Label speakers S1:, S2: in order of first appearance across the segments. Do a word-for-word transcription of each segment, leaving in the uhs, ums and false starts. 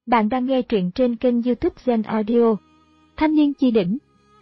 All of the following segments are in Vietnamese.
S1: Bạn đang nghe truyện trên kênh YouTube Zen Audio. Thanh niên chi đỉnh.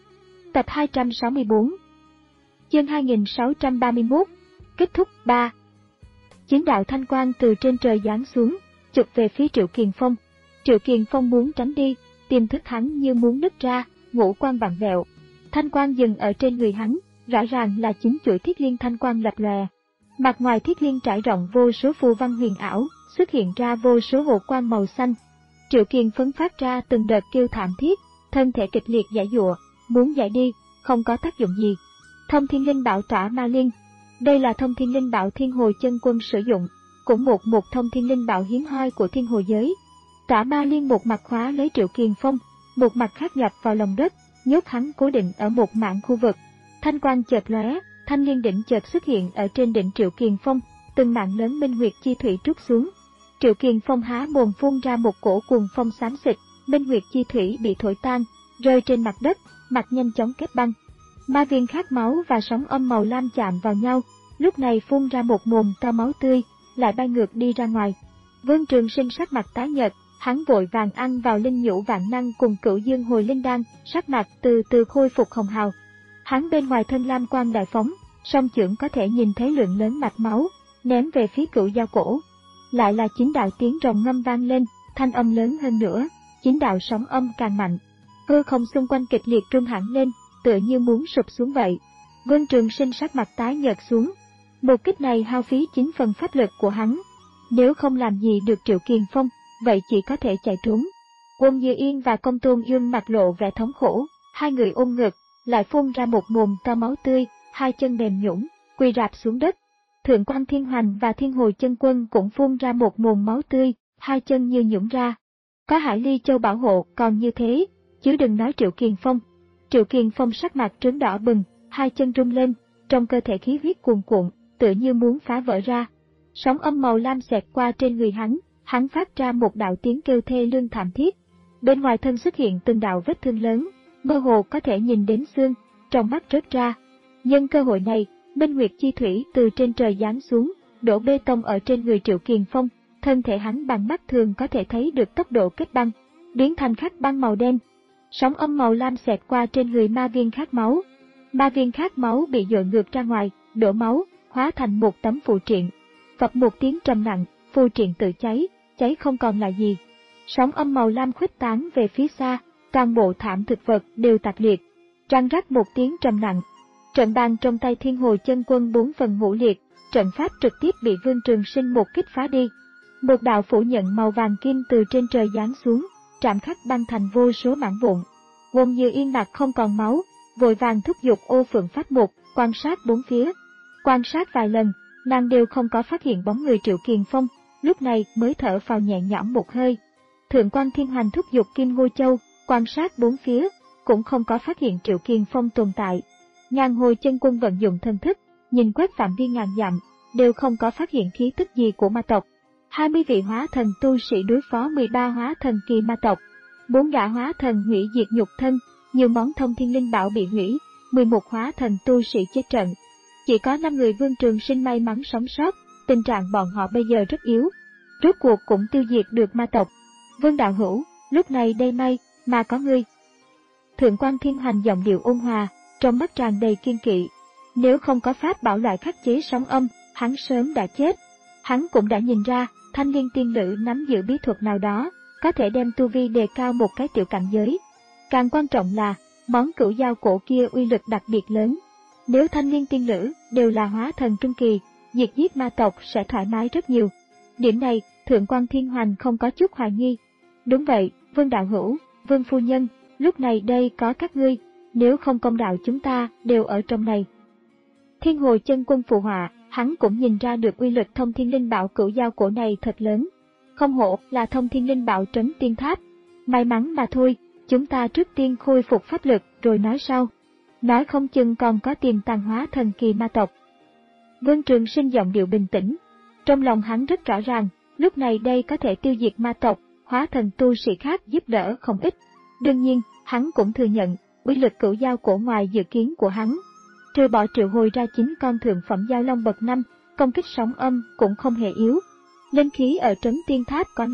S1: Tập hai trăm sáu mươi tư. Chương hai nghìn sáu trăm ba mươi mốt. Kết thúc ba. Chiến đạo thanh quang từ trên trời giáng xuống, chụp về phía Triệu Kiền Phong. Triệu Kiền Phong muốn tránh đi, tiềm thức hắn như muốn nứt ra, ngũ quan vặn vẹo. Thanh quang dừng ở trên người hắn, rõ ràng là chính chuỗi thiết liên thanh quang lập lòe. Mặt ngoài thiết liên trải rộng vô số phù văn huyền ảo, xuất hiện ra vô số hồ quang màu xanh. Triệu Kiền phấn phát ra từng đợt kêu thảm thiết, thân thể kịch liệt giãy giụa, muốn giải đi, không có tác dụng gì. Thông Thiên Linh Bảo Tỏa Ma Liên. Đây là Thông Thiên Linh Bảo Thiên Hồ Chân Quân sử dụng, cũng một một Thông Thiên Linh Bảo hiếm hoi của Thiên Hồ giới. Tỏa Ma Liên một mặt khóa lấy Triệu Kiền Phong, một mặt khác nhập vào lòng đất, nhốt hắn cố định ở một mảng khu vực. Thanh quang chợt lóe, thanh liên đỉnh chợt xuất hiện ở trên đỉnh Triệu Kiền Phong, từng mảng lớn minh huyệt chi thủy trút xuống. Triệu Kiền Phong há mồm phun ra một cổ cuồng phong xám xịt, minh huyệt chi thủy bị thổi tan, rơi trên mặt đất, mặt nhanh chóng kết băng. Ma viên khát máu và sóng âm màu lam chạm vào nhau, lúc này phun ra một mồm to máu tươi, lại bay ngược đi ra ngoài. Vương Trường Sinh sắc mặt tái nhợt, hắn vội vàng ăn vào linh nhũ vạn năng cùng Cửu Dương Hồi Linh Đan, sắc mặt từ từ khôi phục hồng hào. Hắn bên ngoài thân lam quang đại phóng, song chưởng có thể nhìn thấy lượng lớn mạch máu, ném về phía Cửu Giao Cổ. Lại là chín đạo tiếng rồng ngâm vang lên, thanh âm lớn hơn nữa, chín đạo sóng âm càng mạnh. Hư không xung quanh kịch liệt rung hẳn lên, tựa như muốn sụp xuống vậy. Vương Trường Sinh sắc mặt tái nhợt xuống. Một kích này hao phí chín phần pháp lực của hắn. Nếu không làm gì được Triệu Kiền Phong, vậy chỉ có thể chạy trốn. Quân Như Yên và Công Tôn Dương mặt lộ vẻ thống khổ, hai người ôm ngực, lại phun ra một mồm to máu tươi, hai chân mềm nhũn, quỳ rạp xuống đất. Thượng quan Thiên Hoành và Thiên Hồ Chân Quân cũng phun ra một mồm máu tươi, hai chân như nhũn ra. Có Hải Ly Châu bảo hộ còn như thế, chứ đừng nói Triệu Kiền Phong. Triệu Kiền Phong sắc mặt trướng đỏ bừng, hai chân rung lên, trong cơ thể khí huyết cuồn cuộn, tựa như muốn phá vỡ ra. Sóng âm màu lam xẹt qua trên người hắn, hắn phát ra một đạo tiếng kêu thê lương thảm thiết. Bên ngoài thân xuất hiện từng đạo vết thương lớn, mơ hồ có thể nhìn đến xương, trong mắt rớt ra. Nhân cơ hội này, minh huyệt chi thủy từ trên trời giáng xuống, đổ bê tông ở trên người Triệu Kiền Phong, thân thể hắn bằng mắt thường có thể thấy được tốc độ kết băng, biến thành khắc băng màu đen. Sóng âm màu lam xẹt qua trên người ma viên khát máu. Ma viên khát máu bị dội ngược ra ngoài, đổ máu, hóa thành một tấm phù triện. Phập một tiếng trầm nặng, phù triện tự cháy, cháy không còn là gì. Sóng âm màu lam khuếch tán về phía xa, toàn bộ thảm thực vật đều tạc liệt. Răng rắc một tiếng trầm nặng. Trận bàn trong tay Thiên Hồ Chân Quân bốn phần ngũ liệt, trận pháp trực tiếp bị Vương Trường Sinh một kích phá đi. Một đạo phủ nhận màu vàng kim từ trên trời giáng xuống, trảm khắc băng thành vô số mảng vụn. Quân Như Yên mặt không còn máu, vội vàng thúc giục Ô Phượng Pháp Mục, quan sát bốn phía. Quan sát vài lần, nàng đều không có phát hiện bóng người Triệu Kiền Phong, lúc này mới thở phào nhẹ nhõm một hơi. Thượng quan Thiên Hoành thúc giục Kim Ngô Châu, quan sát bốn phía, cũng không có phát hiện Triệu Kiền Phong tồn tại. Ngàn Hồi Chân Quân vận dụng thân thức, nhìn quét phạm vi ngàn dặm, đều không có phát hiện khí tức gì của ma tộc. hai mươi vị hóa thần tu sĩ đối phó mười ba hóa thần kỳ ma tộc. bốn gã hóa thần hủy diệt nhục thân, nhiều món thông thiên linh bảo bị hủy, mười một hóa thần tu sĩ chết trận. Chỉ có năm người Vương Trường Sinh may mắn sống sót, tình trạng bọn họ bây giờ rất yếu. Rốt cuộc cũng tiêu diệt được ma tộc. Vương đạo hữu, lúc này đây may mà có ngươi. Thượng quan Thiên Hoành giọng điệu ôn hòa, trong mắt tràn đầy kiên kỵ. Nếu không có pháp bảo loại khắc chế sóng âm, hắn sớm đã chết. Hắn cũng đã nhìn ra, thanh liên tiên nữ nắm giữ bí thuật nào đó, có thể đem tu vi đề cao một cái tiểu cảnh giới. Càng quan trọng là, món Cửu Giao Cổ kia uy lực đặc biệt lớn. Nếu thanh liên tiên nữ đều là hóa thần trung kỳ, diệt giết ma tộc sẽ thoải mái rất nhiều. Điểm này, Thượng quan Thiên Hoành không có chút hoài nghi. Đúng vậy, Vương đạo hữu, Vương phu nhân, lúc này đây có các ngươi, nếu không công đạo chúng ta đều ở trong này. Thiên Hồ Chân Quân phụ họa, hắn cũng nhìn ra được uy lực thông thiên linh bảo Cửu Giao Cổ này thật lớn. Không hổ là thông thiên linh bảo trấn tiên tháp. May mắn mà thôi, chúng ta trước tiên khôi phục pháp lực rồi nói sau. Nói không chừng còn có tiềm tàng hóa thần kỳ ma tộc. Vương Trường Sinh giọng điệu bình tĩnh. Trong lòng hắn rất rõ ràng, lúc này đây có thể tiêu diệt ma tộc, hóa thần tu sĩ khác giúp đỡ không ít. Đương nhiên, hắn cũng thừa nhận, uy lực Cửu Giao Cổ ngoài dự kiến của hắn. Trừ bỏ triệu hồi ra chín con thượng phẩm giao long bậc năm, công kích sóng âm cũng không hề yếu. Linh khí ở trấn tiên tháp có nói,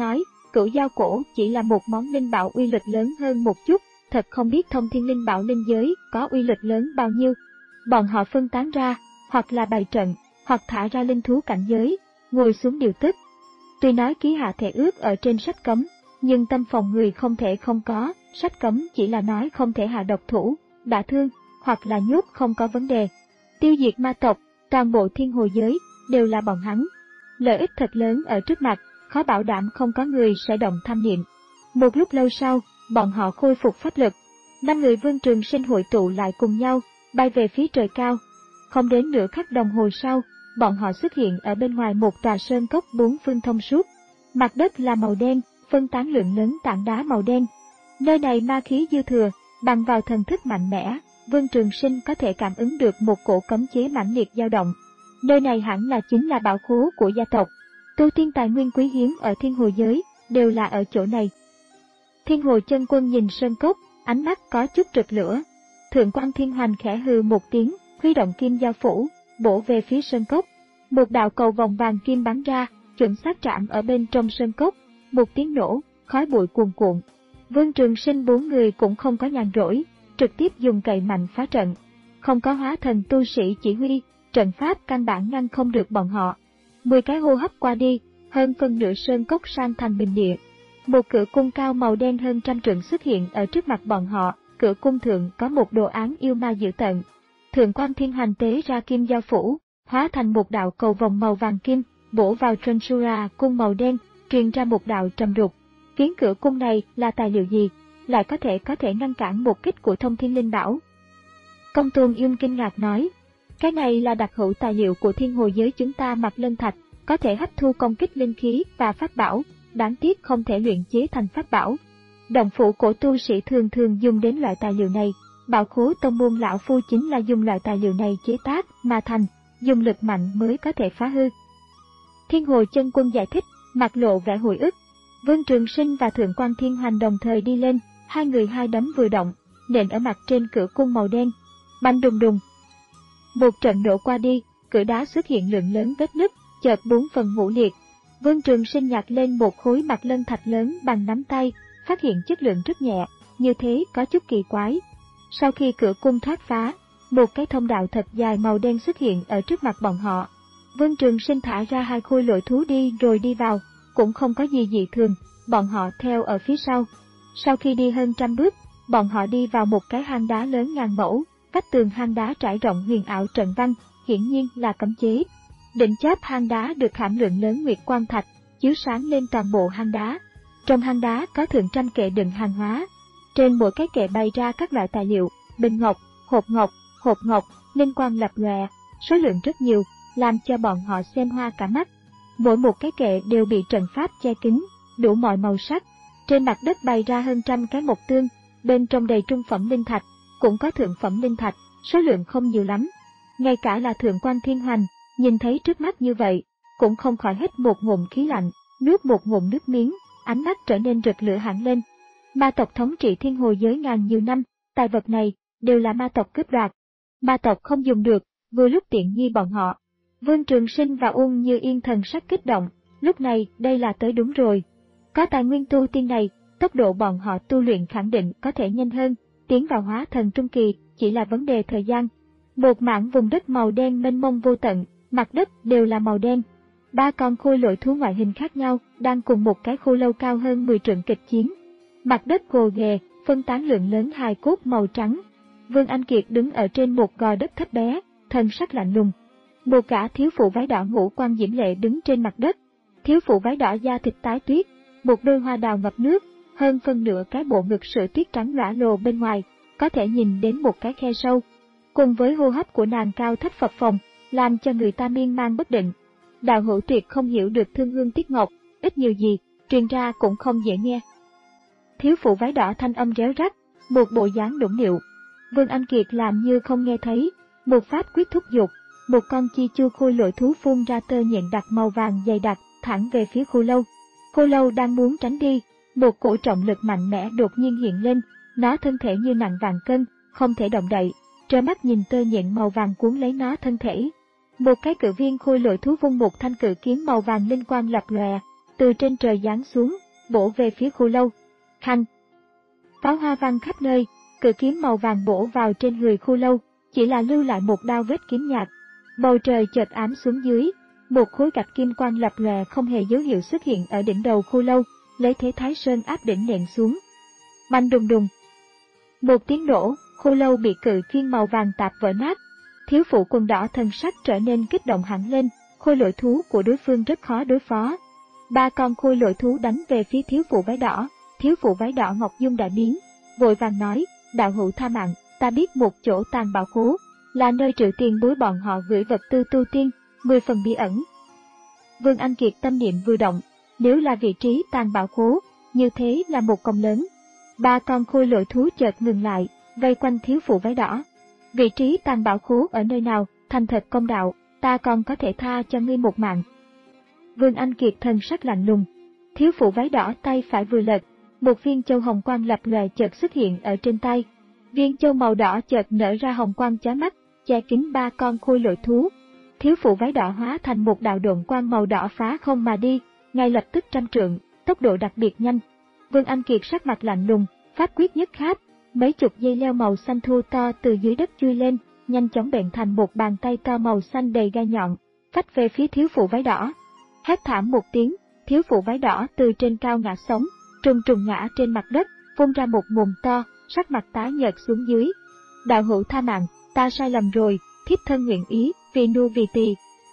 S1: Cửu Dao Cổ chỉ là một món linh bảo uy lực lớn hơn một chút, thật không biết thông thiên linh bảo linh giới có uy lực lớn bao nhiêu. Bọn họ phân tán ra, hoặc là bày trận, hoặc thả ra linh thú cảnh giới, ngồi xuống điều tức. Tuy nói ký hạ thể ước ở trên sách cấm, nhưng tâm phòng người không thể không có, sách cấm chỉ là nói không thể hạ độc thủ, đả thương, hoặc là nhốt không có vấn đề. Tiêu diệt ma tộc, toàn bộ thiên hồ giới, đều là bọn hắn. Lợi ích thật lớn ở trước mặt, khó bảo đảm không có người sẽ động tham niệm. Một lúc lâu sau, bọn họ khôi phục pháp lực. Năm người Vương Trường Sinh hội tụ lại cùng nhau, bay về phía trời cao. Không đến nửa khắc đồng hồ sau, bọn họ xuất hiện ở bên ngoài một tòa sơn cốc bốn phương thông suốt. Mặt đất là màu đen, phân tán lượng lớn tảng đá màu đen. Nơi này ma khí dư thừa, bằng vào thần thức mạnh mẽ, Vương Trường Sinh có thể cảm ứng được một cổ cấm chế mãnh liệt dao động. Nơi này hẳn là chính là bảo khố của gia tộc. Tu tiên tài nguyên quý hiếm ở thiên hồ giới, đều là ở chỗ này. Thiên hồ chân quân nhìn sơn cốc, ánh mắt có chút rực lửa. Thượng quan Thiên Hoành khẽ hừ một tiếng, huy động kim giao phủ, bổ về phía sơn cốc. Một đạo cầu vòng vàng kim bắn ra, chuẩn xác chạm ở bên trong sơn cốc. Một tiếng nổ, khói bụi cuồn cuộn. Vương Trường Sinh bốn người cũng không có nhàn rỗi, trực tiếp dùng cậy mạnh phá trận. Không có hóa thần tu sĩ chỉ huy, trận pháp căn bản ngăn không được bọn họ. Mười cái hô hấp qua đi, hơn phân nửa sơn cốc sang thành bình địa. Một cửa cung cao màu đen hơn trăm trượng xuất hiện ở trước mặt bọn họ, cửa cung thượng có một đồ án yêu ma dữ tợn. Thượng quan Thiên Hoành tế ra kim giao phủ, hóa thành một đạo cầu vòng màu vàng kim, bổ vào Trensura cung màu đen, truyền ra một đạo trầm đục. Kiến cửa cung này là tài liệu gì, lại có thể có thể ngăn cản một kích của thông thiên linh bảo? Công Tôn Yum kinh ngạc nói, cái này là đặc hữu tài liệu của thiên hồ giới chúng ta Mặc Lân Thạch, có thể hấp thu công kích linh khí và pháp bảo, đáng tiếc không thể luyện chế thành pháp bảo. Động phủ cổ tu sĩ thường thường dùng đến loại tài liệu này, bảo khố tông môn lão phu chính là dùng loại tài liệu này chế tác mà thành, dùng lực mạnh mới có thể phá hư. Thiên hồ chân quân giải thích, mặt lộ vẻ hồi ức. Vương Trường Sinh và Thượng quan Thiên Hoành đồng thời đi lên, hai người hai đấm vừa động, nện ở mặt trên cửa cung màu đen. Bành đùng đùng. Một trận nổ qua đi, cửa đá xuất hiện lượng lớn vết nứt, chợt bốn phần ngũ liệt. Vương Trường Sinh nhặt lên một khối Mặc Lân Thạch lớn bằng nắm tay, phát hiện chất lượng rất nhẹ, như thế có chút kỳ quái. Sau khi cửa cung thoát phá, một cái thông đạo thật dài màu đen xuất hiện ở trước mặt bọn họ. Vương Trường Sinh thả ra hai khôi lội thú đi rồi đi vào, cũng không có gì dị thường, bọn họ theo ở phía sau. Sau khi đi hơn trăm bước, bọn họ đi vào một cái hang đá lớn ngàn mẫu, vách tường hang đá trải rộng huyền ảo trận văn, hiển nhiên là cấm chế. Đỉnh chóp hang đá được khảm lượng lớn nguyệt quang thạch, chiếu sáng lên toàn bộ hang đá. Trong hang đá có thượng trăm kệ đựng hàng hóa. Trên mỗi cái kệ bày ra các loại tài liệu, bình ngọc, hộp ngọc, hộp ngọc, linh quang lập lòe, số lượng rất nhiều, làm cho bọn họ xem hoa cả mắt. Mỗi một cái kệ đều bị trận pháp che kín, đủ mọi màu sắc. Trên mặt đất bày ra hơn trăm cái mộc tương, bên trong đầy trung phẩm linh thạch, cũng có thượng phẩm linh thạch, số lượng không nhiều lắm. Ngay cả là Thượng quan Thiên Hoành, nhìn thấy trước mắt như vậy, cũng không khỏi hít một ngụm khí lạnh, nuốt một ngụm nước miếng, ánh mắt trở nên rực lửa hẳn lên. Ma tộc thống trị thiên hồ giới ngàn nhiều năm, tài vật này đều là ma tộc cướp đoạt. Ma tộc không dùng được, vừa lúc tiện nghi bọn họ. Vương Trường Sinh và Uông Như Yên thần sắc kích động, lúc này đây là tới đúng rồi. Có tài nguyên tu tiên này, tốc độ bọn họ tu luyện khẳng định có thể nhanh hơn, tiến vào hóa thần trung kỳ chỉ là vấn đề thời gian. Một mảng vùng đất màu đen mênh mông vô tận, mặt đất đều là màu đen. Ba con khôi lội thú ngoại hình khác nhau đang cùng một cái khô lâu cao hơn mười trượng kịch chiến. Mặt đất gồ ghề, phân tán lượng lớn hài cốt màu trắng. Vương Anh Kiệt đứng ở trên một gò đất thấp bé, thân sắc lạnh lùng. Một gã thiếu phụ váy đỏ ngũ quan diễm lệ đứng trên mặt đất. Thiếu phụ váy đỏ da thịt tái tuyết, một đôi hoa đào ngập nước, hơn phân nửa cái bộ ngực sữa tuyết trắng lõa lồ bên ngoài, có thể nhìn đến một cái khe sâu. Cùng với hô hấp của nàng cao thấp phập phồng, làm cho người ta miên man bất định. Đạo hữu tuyệt không hiểu được thương hương tiếc ngọc, ít nhiều gì, truyền ra cũng không dễ nghe. Thiếu phụ váy đỏ thanh âm réo rắt, một bộ dáng đũng điệu. Vương Anh Kiệt làm như không nghe thấy, một pháp quyết thúc giục, một con chi chu khôi lội thú phun ra tơ nhện đặc màu vàng dày đặc, thẳng về phía khô lâu. Khô lâu đang muốn tránh đi, một cổ trọng lực mạnh mẽ đột nhiên hiện lên, nó thân thể như nặng vạn cân, không thể động đậy, trơ mắt nhìn tơ nhện màu vàng cuốn lấy nó thân thể. Một cái cự viên khôi lội thú vung một thanh cự kiếm màu vàng linh quang lập lòe, từ trên trời giáng xuống, bổ về phía khô lâu. Khanh! Pháo hoa văng khắp nơi, cự kiếm màu vàng bổ vào trên người khô lâu, chỉ là lưu lại một đao vết kiếm nhạt. Bầu trời chợt ám xuống dưới, một khối gạch kim quang lập lòe không hề dấu hiệu xuất hiện ở đỉnh đầu khô lâu, lấy thế Thái Sơn áp đỉnh nện xuống. Bành đùng đùng! Một tiếng nổ, khô lâu bị cự khiên màu vàng tạp vỡ nát. Thiếu phụ quần đỏ thần sắc trở nên kích động hẳn lên, khôi lỗi thú của đối phương rất khó đối phó. Ba con khôi lỗi thú đánh về phía thiếu phụ váy đỏ, thiếu phụ váy đỏ Ngọc Dung đại biến, vội vàng nói, đạo hữu tha mạng, ta biết một chỗ tàng bảo khố, là nơi trữ tiền bối bọn họ gửi vật tư tu tiên, mười phần bí ẩn. Vương Anh Kiệt tâm niệm vừa động, nếu là vị trí tàng bảo khố, như thế là một công lớn. Ba con khôi lỗi thú chợt ngừng lại, vây quanh thiếu phụ váy đỏ. Vị trí tàng bảo khố ở nơi nào, thành thật công đạo, ta còn có thể tha cho ngươi một mạng. Vương Anh Kiệt thần sắc lạnh lùng. Thiếu phụ váy đỏ tay phải vừa lật, một viên châu hồng quang lập lòe chợt xuất hiện ở trên tay. Viên châu màu đỏ chợt nở ra hồng quang chói mắt, che kín ba con khôi lỗi thú. Thiếu phụ váy đỏ hóa thành một đạo độn quang màu đỏ phá không mà đi, ngay lập tức trăm trượng, tốc độ đặc biệt nhanh. Vương Anh Kiệt sắc mặt lạnh lùng, pháp quyết nhất khát, mấy chục dây leo màu xanh thô to từ dưới đất chui lên, nhanh chóng bện thành một bàn tay to màu xanh đầy gai nhọn, phách về phía thiếu phụ váy đỏ. Hét thảm một tiếng, thiếu phụ váy đỏ từ trên cao ngã sống, trùng trùng ngã trên mặt đất, phun ra một mồm to, sắc mặt tái nhợt xuống dưới. Đạo hữu tha mạng, ta sai lầm rồi, thiếp thân nguyện ý, vì nô vì tỳ.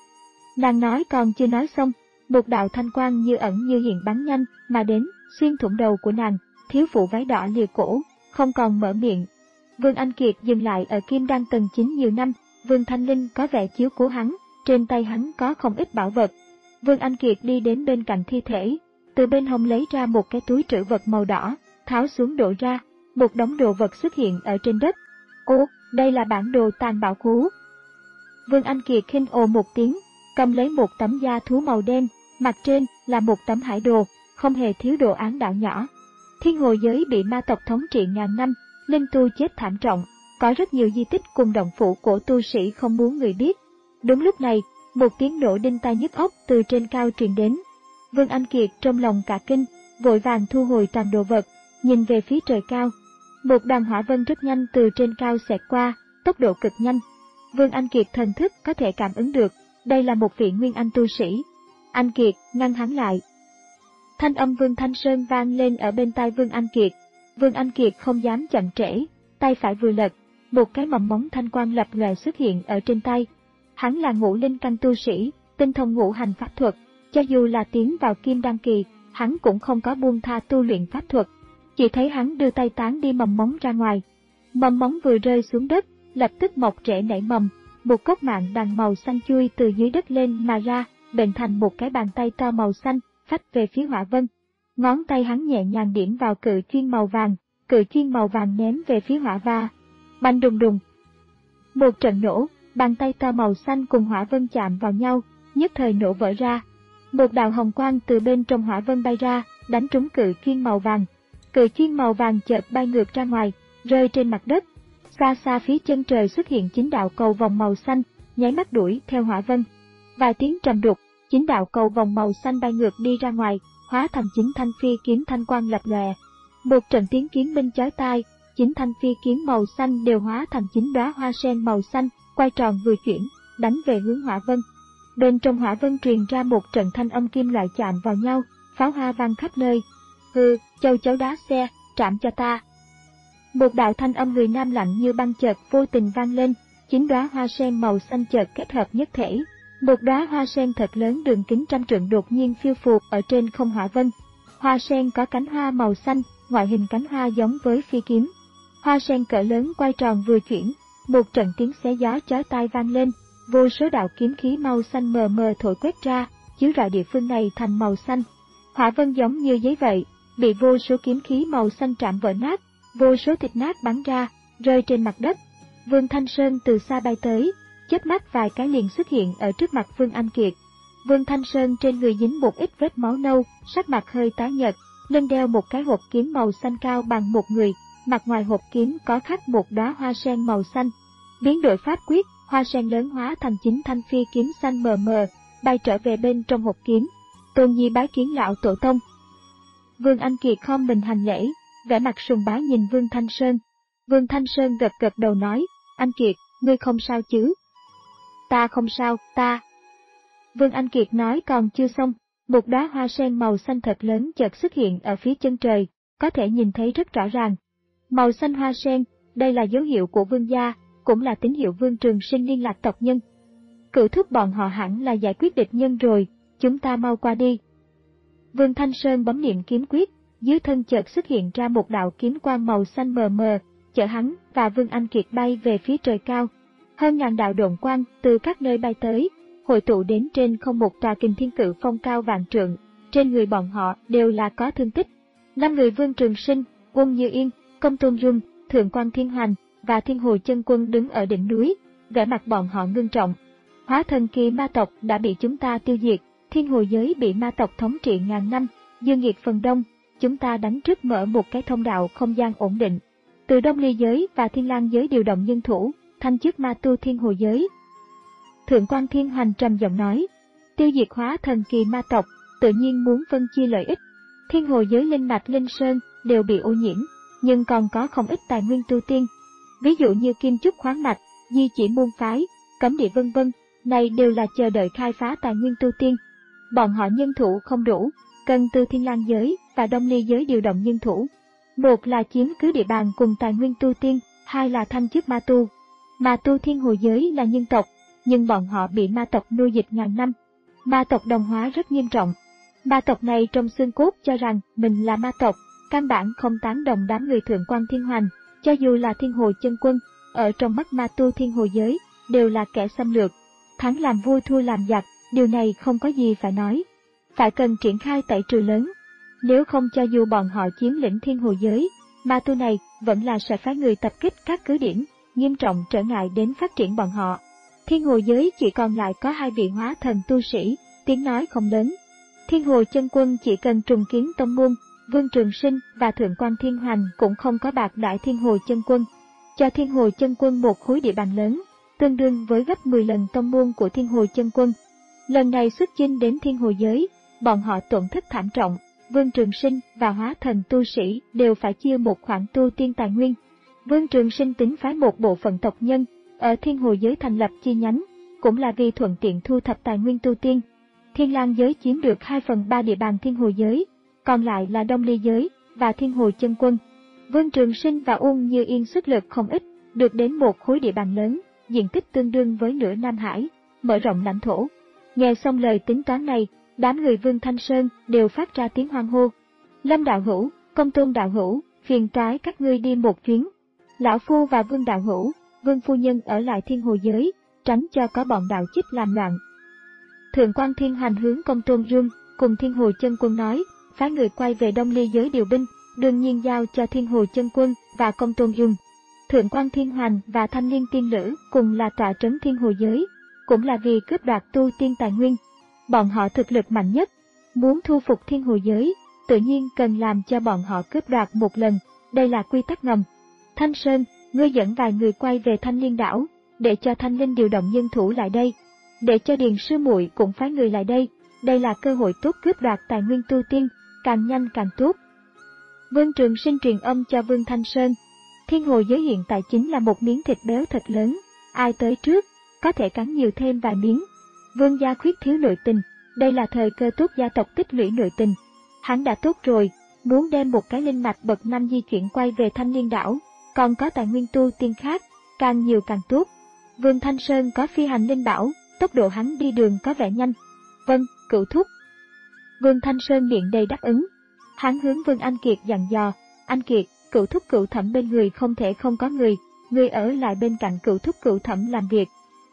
S1: Nàng nói còn chưa nói xong, một đạo thanh quang như ẩn như hiện bắn nhanh mà đến, xuyên thủng đầu của nàng, thiếu phụ váy đỏ lìa cổ, không còn mở miệng. Vương Anh Kiệt dừng lại ở Kim Đan tầng chín nhiều năm, Vương Thanh Linh có vẻ chiếu cố hắn, trên tay hắn có không ít bảo vật. Vương Anh Kiệt đi đến bên cạnh thi thể, từ bên hông lấy ra một cái túi trữ vật màu đỏ, tháo xuống đổ ra, một đống đồ vật xuất hiện ở trên đất. Ô, đây là bản đồ tàng bảo khố. Vương Anh Kiệt khinh ồ một tiếng, cầm lấy một tấm da thú màu đen, mặt trên là một tấm hải đồ, không hề thiếu đồ án đảo nhỏ. Thiên Hồ giới bị ma tộc thống trị ngàn năm, linh tu chết thảm trọng, có rất nhiều di tích cùng động phủ của tu sĩ không muốn người biết. Đúng lúc này, một tiếng nổ đinh tai nhức óc từ trên cao truyền đến. Vương Anh Kiệt trong lòng cả kinh, vội vàng thu hồi toàn đồ vật, nhìn về phía trời cao. Một đoàn hỏa vân rất nhanh từ trên cao xẹt qua, tốc độ cực nhanh. Vương Anh Kiệt thần thức có thể cảm ứng được, đây là một vị nguyên anh tu sĩ. Anh Kiệt, ngăn hắn lại. Thanh âm Vương Thanh Sơn vang lên ở bên tai Vương Anh Kiệt. Vương Anh Kiệt không dám chậm trễ, tay phải vừa lật, một cái mầm móng thanh quang lập lòe xuất hiện ở trên tay. Hắn là ngũ linh căn tu sĩ, tinh thông ngũ hành pháp thuật, cho dù là tiến vào kim đan kỳ, hắn cũng không có buông tha tu luyện pháp thuật. Chỉ thấy hắn đưa tay tán đi mầm móng ra ngoài. Mầm móng vừa rơi xuống đất, lập tức mọc rễ nảy mầm, một cốc mạng đằng màu xanh chui từ dưới đất lên mà ra, bệnh thành một cái bàn tay to màu xanh, phách về phía hỏa vân. Ngón tay hắn nhẹ nhàng điểm vào cự chuyên màu vàng, cự chuyên màu vàng ném về phía hỏa va. Bành đùng đùng. Một trận nổ, bàn tay to màu xanh cùng hỏa vân chạm vào nhau, nhất thời nổ vỡ ra. Một đạo hồng quang từ bên trong hỏa vân bay ra, đánh trúng cự chuyên màu vàng. Cự chuyên màu vàng chợt bay ngược ra ngoài, rơi trên mặt đất. Xa xa phía chân trời xuất hiện chín đạo cầu vòng màu xanh, nháy mắt đuổi theo hỏa vân. Vài tiếng trầm đục, chín đạo cầu vòng màu xanh bay ngược đi ra ngoài, hóa thành chín thanh phi kiếm thanh quang lập lòe. Một trận tiếng kiếm minh chói tai, chín thanh phi kiếm màu xanh đều hóa thành chín đóa hoa sen màu xanh, quay tròn vừa chuyển, đánh về hướng hỏa vân. Bên trong hỏa vân truyền ra một trận thanh âm kim loại chạm vào nhau, pháo hoa vang khắp nơi. Hừ, châu chấu đá xe, trảm cho ta. Một đạo thanh âm người nam lạnh như băng chợt vô tình vang lên, chín đóa hoa sen màu xanh chợt kết hợp nhất thể. Một đóa hoa sen thật lớn đường kính trăm trượng đột nhiên phiêu phù ở trên không hỏa vân. Hoa sen có cánh hoa màu xanh, ngoại hình cánh hoa giống với phi kiếm. Hoa sen cỡ lớn quay tròn vừa chuyển, một trận tiếng xé gió chói tai vang lên, vô số đạo kiếm khí màu xanh mờ mờ thổi quét ra, chiếu rọi địa phương này thành màu xanh. Hỏa vân giống như giấy vậy, bị vô số kiếm khí màu xanh chạm vỡ nát, vô số thịt nát bắn ra, rơi trên mặt đất. Vương Thanh Sơn từ xa bay tới, chớp mắt vài cái liền xuất hiện ở trước mặt Vương Anh Kiệt. Vương Thanh Sơn trên người dính một ít vết máu nâu, sắc mặt hơi tái nhợt, lưng đeo một cái hộp kiếm màu xanh cao bằng một người, mặt ngoài hộp kiếm có khắc một đóa hoa sen màu xanh. Biến đổi pháp quyết, hoa sen lớn hóa thành chín thanh phi kiếm xanh mờ mờ, bay trở về bên trong hộp kiếm. Tôn Nhi bái kiến lão tổ tông. Vương Anh Kiệt khom mình hành lễ, vẻ mặt sùng bái nhìn Vương Thanh Sơn. Vương Thanh Sơn gật gật đầu nói, anh Kiệt, ngươi không sao chứ? Ta không sao, ta. Vương Anh Kiệt nói còn chưa xong, một đóa hoa sen màu xanh thật lớn chợt xuất hiện ở phía chân trời, có thể nhìn thấy rất rõ ràng. Màu xanh hoa sen, đây là dấu hiệu của Vương gia, cũng là tín hiệu Vương Trường Sinh liên lạc tộc nhân. Cựu thúc bọn họ hẳn là giải quyết địch nhân rồi, chúng ta mau qua đi. Vương Thanh Sơn bấm niệm kiếm quyết, dưới thân chợt xuất hiện ra một đạo kiếm quang màu xanh mờ mờ, chở hắn và Vương Anh Kiệt bay về phía trời cao. Hơn ngàn đạo độn quang từ các nơi bay tới, hội tụ đến trên không một tòa kình thiên cự phong cao vạn trượng, trên người bọn họ đều là có thương tích. Năm người Vương Trường Sinh, Uông Như Yên, Công Tôn Dung, Thượng Quan Thiên Hoành và Thiên Hồ Chân Quân đứng ở đỉnh núi, vẻ mặt bọn họ ngưng trọng. Hóa thần kỳ ma tộc đã bị chúng ta tiêu diệt, thiên hồ giới bị ma tộc thống trị ngàn năm, dương nghiệt phần đông, chúng ta đánh trước mở một cái thông đạo không gian ổn định. Từ Đông Ly giới và Thiên Lang giới điều động nhân thủ, thanh chức ma tu thiên hồ giới. Thượng Quan Thiên Hoành trầm giọng nói, tiêu diệt hóa thần kỳ ma tộc, tự nhiên muốn phân chia lợi ích. Thiên hồ giới linh mạch linh sơn đều bị ô nhiễm, nhưng còn có không ít tài nguyên tu tiên. Ví dụ như kim chúc khoáng mạch, di chỉ môn phái, cấm địa vân vân, này đều là chờ đợi khai phá tài nguyên tu tiên. Bọn họ nhân thủ không đủ, cần từ Thiên Lang giới và Đông Ly giới điều động nhân thủ. Một là chiếm cứ địa bàn cùng tài nguyên tu tiên, hai là thanh chức ma tu. Ma tu thiên hồ giới là nhân tộc, nhưng bọn họ bị ma tộc nuôi dịch ngàn năm. Ma tộc đồng hóa rất nghiêm trọng. Ma tộc này trong xương cốt cho rằng mình là ma tộc, căn bản không tán đồng đám người Thượng Quan Thiên Hoành, cho dù là Thiên Hồ Chân Quân, ở trong mắt ma tu thiên hồ giới, đều là kẻ xâm lược. Thắng làm vua thua làm giặc, điều này không có gì phải nói. Phải cần triển khai tẩy trừ lớn. Nếu không cho dù bọn họ chiếm lĩnh thiên hồ giới, ma tu này vẫn là sẽ phái người tập kích các cứ điểm, nghiêm trọng trở ngại đến phát triển bọn họ. Thiên hồ giới chỉ còn lại có hai vị hóa thần tu sĩ, tiếng nói không lớn. Thiên Hồ Chân Quân chỉ cần trùng kiến tông môn, Vương Trường Sinh và Thượng Quan Thiên Hoành cũng không có bạc đãi Thiên Hồ Chân Quân. Cho Thiên Hồ Chân Quân một khối địa bàn lớn, tương đương với gấp mười lần tông môn của Thiên Hồ Chân Quân. Lần này xuất chinh đến thiên hồ giới, bọn họ tổn thất thảm trọng, Vương Trường Sinh và hóa thần tu sĩ đều phải chia một khoản tu tiên tài nguyên. Vương Trường Sinh tính phái một bộ phận tộc nhân ở thiên hồ giới thành lập chi nhánh, cũng là vì thuận tiện thu thập tài nguyên tu tiên. Thiên Lang giới chiếm được hai phần ba địa bàn thiên hồ giới, còn lại là Đông Ly giới và Thiên Hồ Chân Quân. Vương Trường Sinh và Uông Như Yên xuất lực không ít, được đến một khối địa bàn lớn, diện tích tương đương với nửa Nam Hải, mở rộng lãnh thổ. Nghe xong lời tính toán này, đám người Vương Thanh Sơn đều phát ra tiếng hoan hô. Lâm đạo hữu, Công Tôn đạo hữu, phiền toái các ngươi đi một chuyến. Lão phu và Vương đạo hữu, Vương phu nhân ở lại thiên hồ giới, tránh cho có bọn đạo chích làm loạn. Thượng Quan Thiên Hoành hướng Công Tôn Dương cùng Thiên Hồ Chân Quân nói, phái người quay về Đông Ly giới điều binh, đương nhiên giao cho Thiên Hồ Chân Quân và Công Tôn Dương. Thượng Quan Thiên Hoành và Thanh Liên Tiên Lữ cùng là tọa trấn thiên hồ giới, cũng là vì cướp đoạt tu tiên tài nguyên. Bọn họ thực lực mạnh nhất, muốn thu phục thiên hồ giới, tự nhiên cần làm cho bọn họ cướp đoạt một lần, đây là quy tắc ngầm. Thanh Sơn, ngươi dẫn vài người quay về Thanh Liên đảo, để cho Thanh Linh điều động nhân thủ lại đây, để cho Điền sư muội cũng phái người lại đây, đây là cơ hội tốt cướp đoạt tài nguyên tu tiên, càng nhanh càng tốt. Vương Trường Sinh truyền âm cho Vương Thanh Sơn, thiên hồ giới hiện tại chính là một miếng thịt béo thật lớn, ai tới trước, có thể cắn nhiều thêm vài miếng. Vương gia khuyết thiếu nội tình, đây là thời cơ tốt gia tộc tích lũy nội tình. Hắn đã tốt rồi, muốn đem một cái linh mạch bậc năm di chuyển quay về Thanh Liên đảo, còn có tài nguyên tu tiên khác, càng nhiều càng tốt. Vương Thanh Sơn có phi hành linh bảo, tốc độ hắn đi đường có vẻ nhanh. Vâng, cửu thúc. Vương Thanh Sơn miệng đầy đáp ứng. Hắn hướng Vương Anh Kiệt dặn dò, anh Kiệt, cửu thúc cửu thẩm bên người không thể không có người, người ở lại bên cạnh cửu thúc cửu thẩm làm việc.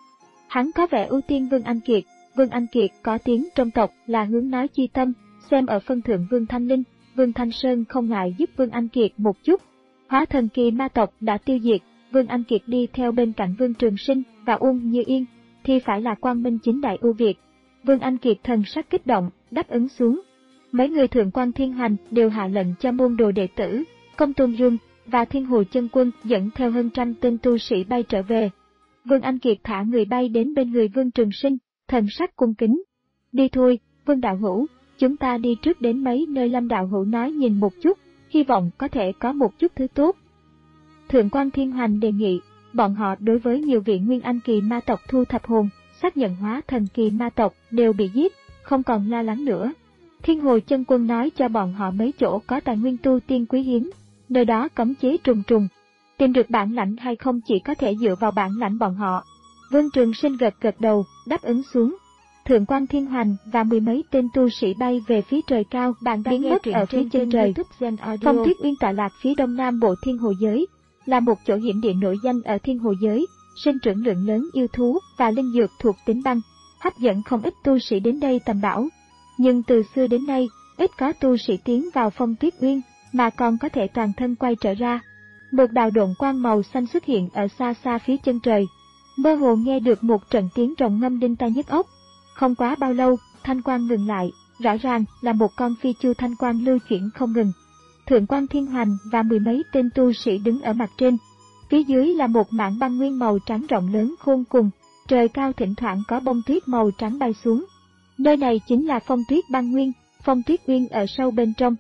S1: Hắn có vẻ ưu tiên Vương Anh Kiệt, Vương Anh Kiệt có tiếng trong tộc là hướng nói chi tâm, xem ở phân thượng Vương Thanh Linh, Vương Thanh Sơn không ngại giúp Vương Anh Kiệt một chút. Hóa thần kỳ ma tộc đã tiêu diệt, Vương Anh Kiệt đi theo bên cạnh Vương Trường Sinh và Uông Như Yên, thì phải là quang minh chính đại ưu việt. Vương Anh Kiệt thần sắc kích động, đáp ứng xuống. Mấy người Thượng Quan Thiên Hoành đều hạ lệnh cho môn đồ đệ tử, Công Tôn Dương và Thiên Hồ Chân Quân dẫn theo hơn trăm tên tu sĩ bay trở về. Vương Anh Kiệt thả người bay đến bên người Vương Trường Sinh, thần sắc cung kính. Đi thôi, Vương đạo hữu, chúng ta đi trước đến mấy nơi Lâm đạo hữu nói nhìn một chút, hy vọng có thể có một chút thứ tốt. Thượng quan Thiên Hoành đề nghị, bọn họ đối với nhiều vị Nguyên Anh kỳ ma tộc thu thập hồn, xác nhận hóa thần kỳ ma tộc đều bị giết, không còn lo lắng nữa. Thiên Hồ Chân Quân nói cho bọn họ mấy chỗ có tài nguyên tu tiên quý hiếm, nơi đó cấm chế trùng trùng. Tìm được bản lãnh hay không chỉ có thể dựa vào bản lãnh bọn họ. Vương Trường Sinh gật gật đầu, đáp ứng xuống. Thượng quan Thiên Hoành và mười mấy tên tu sĩ bay về phía trời cao, bạn biến mất ở phía trên trời. Phong Tuyết Uyên tọa lạc phía đông nam bộ Thiên Hồ Giới, là một chỗ hiểm địa nổi danh ở Thiên Hồ Giới, sinh trưởng lượng lớn yêu thú và linh dược thuộc tính băng, hấp dẫn không ít tu sĩ đến đây tầm bảo. Nhưng từ xưa đến nay, ít có tu sĩ tiến vào Phong Tuyết Uyên, mà còn có thể toàn thân quay trở ra. Một đạo độn quang màu xanh xuất hiện ở xa xa phía chân trời. Mơ hồ nghe được một trận tiếng rồng ngâm đinh tai nhức óc. Không quá bao lâu, thanh quang ngừng lại, rõ ràng là một con phi chu thanh quang lưu chuyển không ngừng. Thượng quan Thiên Hoành và mười mấy tên tu sĩ đứng ở mặt trên. Phía dưới là một mảng băng nguyên màu trắng rộng lớn khôn cùng, trời cao thỉnh thoảng có bông tuyết màu trắng bay xuống. Nơi này chính là Phong Tuyết Băng Nguyên, Phong Tuyết Uyên ở sâu bên trong.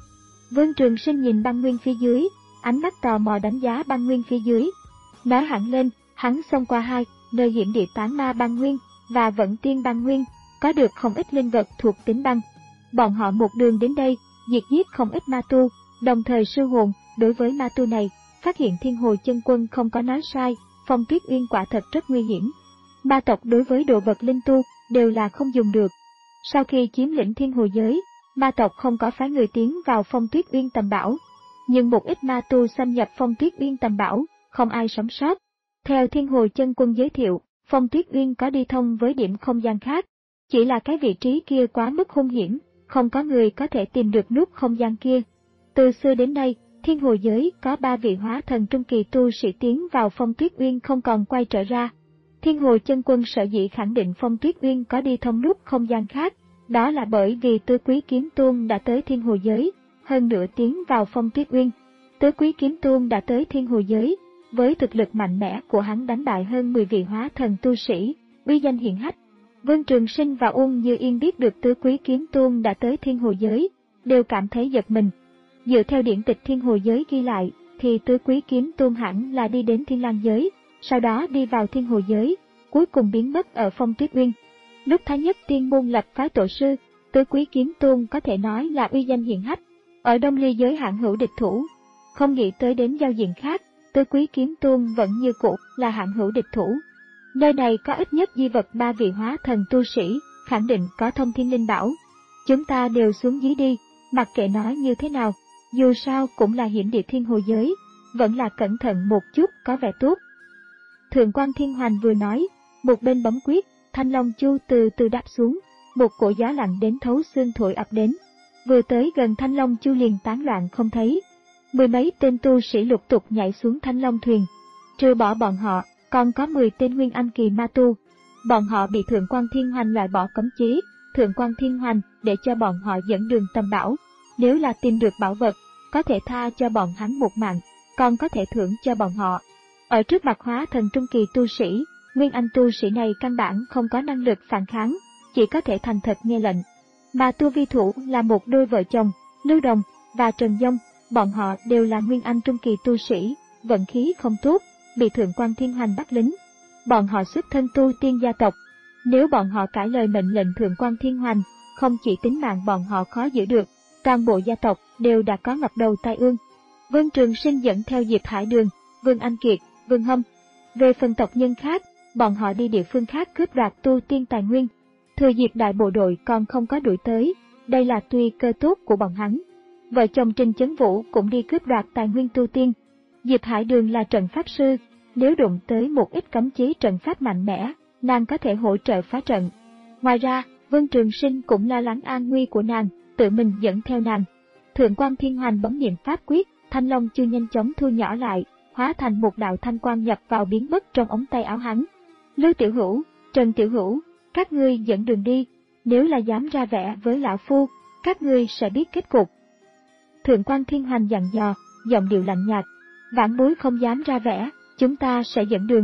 S1: Vương Trường Sinh nhìn băng nguyên phía dưới, ánh mắt tò mò đánh giá băng nguyên phía dưới. Nói hẳn lên, hắn xông qua hai nơi hiểm địa tán ma băng nguyên và vận tiên băng nguyên, có được không ít linh vật thuộc tính băng. Bọn họ một đường đến đây, diệt giết không ít ma tu, đồng thời sư hồn. Đối với ma tu này, phát hiện Thiên Hồ Chân Quân không có nói sai, Phong Tuyết Uyên quả thật rất nguy hiểm. Ma tộc đối với đồ vật linh tu đều là không dùng được. Sau khi chiếm lĩnh Thiên Hồ Giới, ma tộc không có phái người tiến vào Phong Tuyết Uyên tầm bảo. Nhưng một ít ma tu xâm nhập Phong Tuyết Uyên tầm bảo, không ai sống sót. Theo Thiên Hồ Chân Quân giới thiệu, Phong Tuyết Uyên có đi thông với điểm không gian khác. Chỉ là cái vị trí kia quá mức hung hiểm, không có người có thể tìm được nút không gian kia. Từ xưa đến nay, Thiên Hồ Giới có ba vị hóa thần trung kỳ tu sĩ tiến vào Phong Tuyết Uyên không còn quay trở ra. Thiên Hồ Chân Quân sở dĩ khẳng định Phong Tuyết Uyên có đi thông nút không gian khác, đó là bởi vì Tứ Quý Kiếm Tôn đã tới Thiên Hồ Giới, hơn nữa tiến vào Phong Tuyết Uyên. Tứ Quý Kiếm Tôn đã tới Thiên Hồ Giới, với thực lực mạnh mẽ của hắn đánh bại hơn mười vị hóa thần tu sĩ, uy danh hiển hách. Vương Trường Sinh và Uông Như Yên biết được Tứ Quý Kiếm Tôn đã tới Thiên Hồ Giới, đều cảm thấy giật mình. Dựa theo điển tịch Thiên Hồ Giới ghi lại, thì Tứ Quý Kiếm Tôn hẳn là đi đến Thiên Lang Giới, sau đó đi vào Thiên Hồ Giới, cuối cùng biến mất ở Phong Tuyết Uyên. Lúc Thái Nhất Tiên Môn lập phái tổ sư, Tứ Quý Kiếm Tôn có thể nói là uy danh hiển hách, ở Đông Ly Giới hạng hữu địch thủ. Không nghĩ tới đến giao diện khác, Tứ Quý Kiếm Tôn vẫn như cũ là hạng hữu địch thủ. Nơi này có ít nhất di vật ba vị hóa thần tu sĩ, khẳng định có thông thiên linh bảo. Chúng ta đều xuống dưới đi, mặc kệ nói như thế nào, dù sao cũng là hiểm địa Thiên Hồ Giới, vẫn là cẩn thận một chút có vẻ tốt. Thượng quan Thiên Hoành vừa nói, một bên bấm quyết, Thanh Long Chu từ từ đáp xuống, một cổ gió lạnh đến thấu xương thổi ập đến. Vừa tới gần Thanh Long Chu liền tán loạn không thấy. Mười mấy tên tu sĩ lục tục nhảy xuống Thanh Long thuyền. Trừ bỏ bọn họ, còn có mười tên Nguyên Anh kỳ ma tu. Bọn họ bị Thượng quan Thiên Hoành loại bỏ cấm chế, Thượng quan Thiên Hoành để cho bọn họ dẫn đường tầm bảo. Nếu là tìm được bảo vật, có thể tha cho bọn hắn một mạng, còn có thể thưởng cho bọn họ. Ở trước mặt hóa thần trung kỳ tu sĩ, Nguyên Anh tu sĩ này căn bản không có năng lực phản kháng, chỉ có thể thành thật nghe lệnh. Mà tu vi thủ là một đôi vợ chồng, Lưu Đồng và Trần Dông, bọn họ đều là Nguyên Anh trung kỳ tu sĩ, vận khí không tốt, bị Thượng quan Thiên Hoành bắt lính. Bọn họ xuất thân tu tiên gia tộc, nếu bọn họ cãi lời mệnh lệnh Thượng quan Thiên Hoành, không chỉ tính mạng bọn họ khó giữ được, toàn bộ gia tộc đều đã có ngập đầu tai ương. Vương Trường Sinh dẫn theo Diệp Hải Đường, Vương Anh Kiệt, Vương Hâm. Về phần tộc nhân khác, bọn họ đi địa phương khác cướp đoạt tu tiên tài nguyên. Thừa dịp đại bộ đội còn không có đuổi tới, đây là tùy cơ tốt của bọn hắn. Vợ chồng Trình Chấn Vũ cũng đi cướp đoạt tài nguyên tu tiên. Diệp Hải Đường là trận pháp sư, nếu đụng tới một ít cấm chế trận pháp mạnh mẽ, nàng có thể hỗ trợ phá trận. Ngoài ra, Vương Trường Sinh cũng lo lắng an nguy của nàng, tự mình dẫn theo nàng. Thượng quan Thiên Hoành bấm niệm pháp quyết, Thanh Long Chu nhanh chóng thu nhỏ lại, hóa thành một đạo thanh quang nhập vào biến mất trong ống tay áo hắn. Lưu Tiểu Hữu, Trần Tiểu Hữu, các ngươi dẫn đường đi, nếu là dám ra vẻ với lão phu, các ngươi sẽ biết kết cục. Thượng quan Thiên Hoành dặn dò, giọng điệu lạnh nhạt, vãn bối không dám ra vẻ, chúng ta sẽ dẫn đường.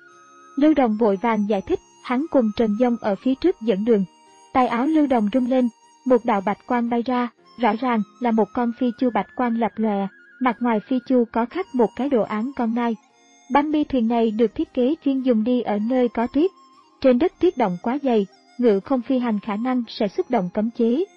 S1: Lưu Đồng vội vàng giải thích, hắn cùng Trần Dông ở phía trước dẫn đường. Tay áo Lưu Đồng rung lên, một đạo bạch quang bay ra, rõ ràng là một con phi chu bạch quang lập lòe, mặt ngoài phi chu có khắc một cái đồ án con nai. Băng mi thuyền này được thiết kế chuyên dùng đi ở nơi có tuyết. Trên đất tuyết động quá dày, ngự không phi hành khả năng sẽ xúc động cấm chế.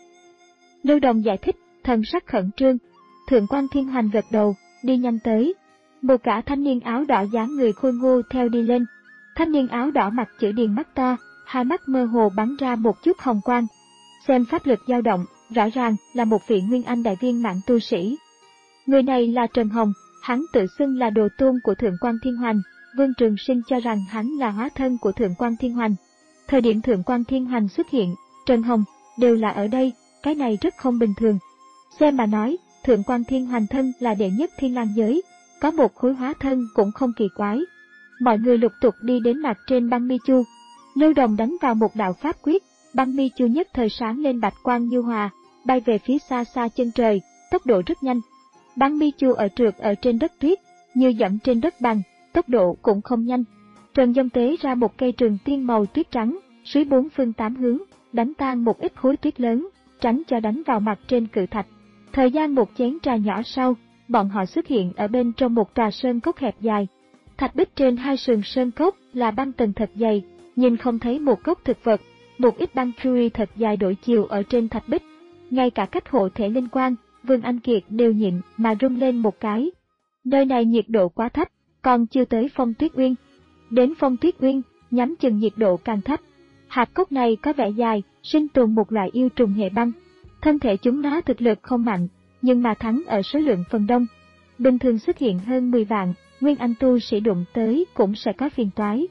S1: Lưu Đồng giải thích, thần sắc khẩn trương. Thượng quan Thiên Hoành gật đầu, đi nhanh tới. Một gã thanh niên áo đỏ dáng người khôi ngô theo đi lên. Thanh niên áo đỏ mặt chữ điền mắt to, hai mắt mơ hồ bắn ra một chút hồng quang. Xem pháp lực dao động, rõ ràng là một vị nguyên anh đại viên mãn tu sĩ. Người này là Trần Hồng, hắn tự xưng là đồ tôn của Thượng quan Thiên Hoành. Vương Trường Sinh cho rằng hắn là hóa thân của Thượng quan Thiên Hoành. Thời điểm Thượng quan Thiên Hoành xuất hiện, Trần Hồng đều là ở đây, cái này rất không bình thường. Xem mà nói, Thượng quan Thiên Hoành thân là đệ nhất thiên lang giới, có một khối hóa thân cũng không kỳ quái. Mọi người lục tục đi đến mặt trên băng mi chu. Lưu Đồng đánh vào một đạo pháp quyết, băng mi chu nhất thời sáng lên bạch quang nhu hòa, bay về phía xa xa chân trời, tốc độ rất nhanh. Băng mi chu ở trượt ở trên đất tuyết, như dẫm trên đất bằng, tốc độ cũng không nhanh. Trần Dông tế ra một cây trường tiên màu tuyết trắng, suối bốn phương tám hướng, đánh tan một ít khối tuyết lớn, tránh cho đánh vào mặt trên cự thạch. Thời gian một chén trà nhỏ sau, bọn họ xuất hiện ở bên trong một tòa sơn cốc hẹp dài. Thạch bích trên hai sườn sơn cốc là băng tầng thật dày, nhìn không thấy một gốc thực vật, một ít băng chui thật dài đổi chiều ở trên thạch bích. Ngay cả cách hộ thể linh quang, Vương Anh Kiệt đều nhịn mà rung lên một cái. Nơi này nhiệt độ quá thấp, còn chưa tới Phong Tuyết Uyên. Đến Phong Tuyết Uyên, nhắm chừng nhiệt độ càng thấp. Hạt cốc này có vẻ dài, sinh tồn một loại yêu trùng hệ băng. Thân thể chúng nó thực lực không mạnh, nhưng mà thắng ở số lượng phần đông. Bình thường xuất hiện hơn mười vạn, nguyên anh tu sĩ đụng tới cũng sẽ có phiền toái.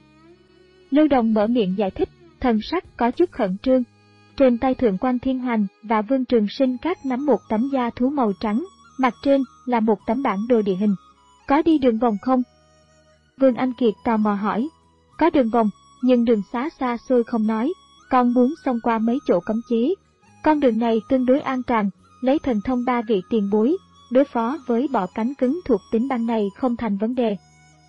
S1: Lưu Đồng mở miệng giải thích, thần sắc có chút khẩn trương. Trên tay Thượng quan Thiên Hoành và Vương Trường Sinh các nắm một tấm da thú màu trắng, mặt trên là một tấm bản đồ địa hình. Có đi đường vòng không? Vương Anh Kiệt tò mò hỏi. Có đường vòng, nhưng đường xá xa xôi không nói, con muốn xông qua mấy chỗ cấm chế. Con đường này tương đối an toàn, lấy thần thông ba vị tiền bối, đối phó với bọ cánh cứng thuộc tính băng này không thành vấn đề.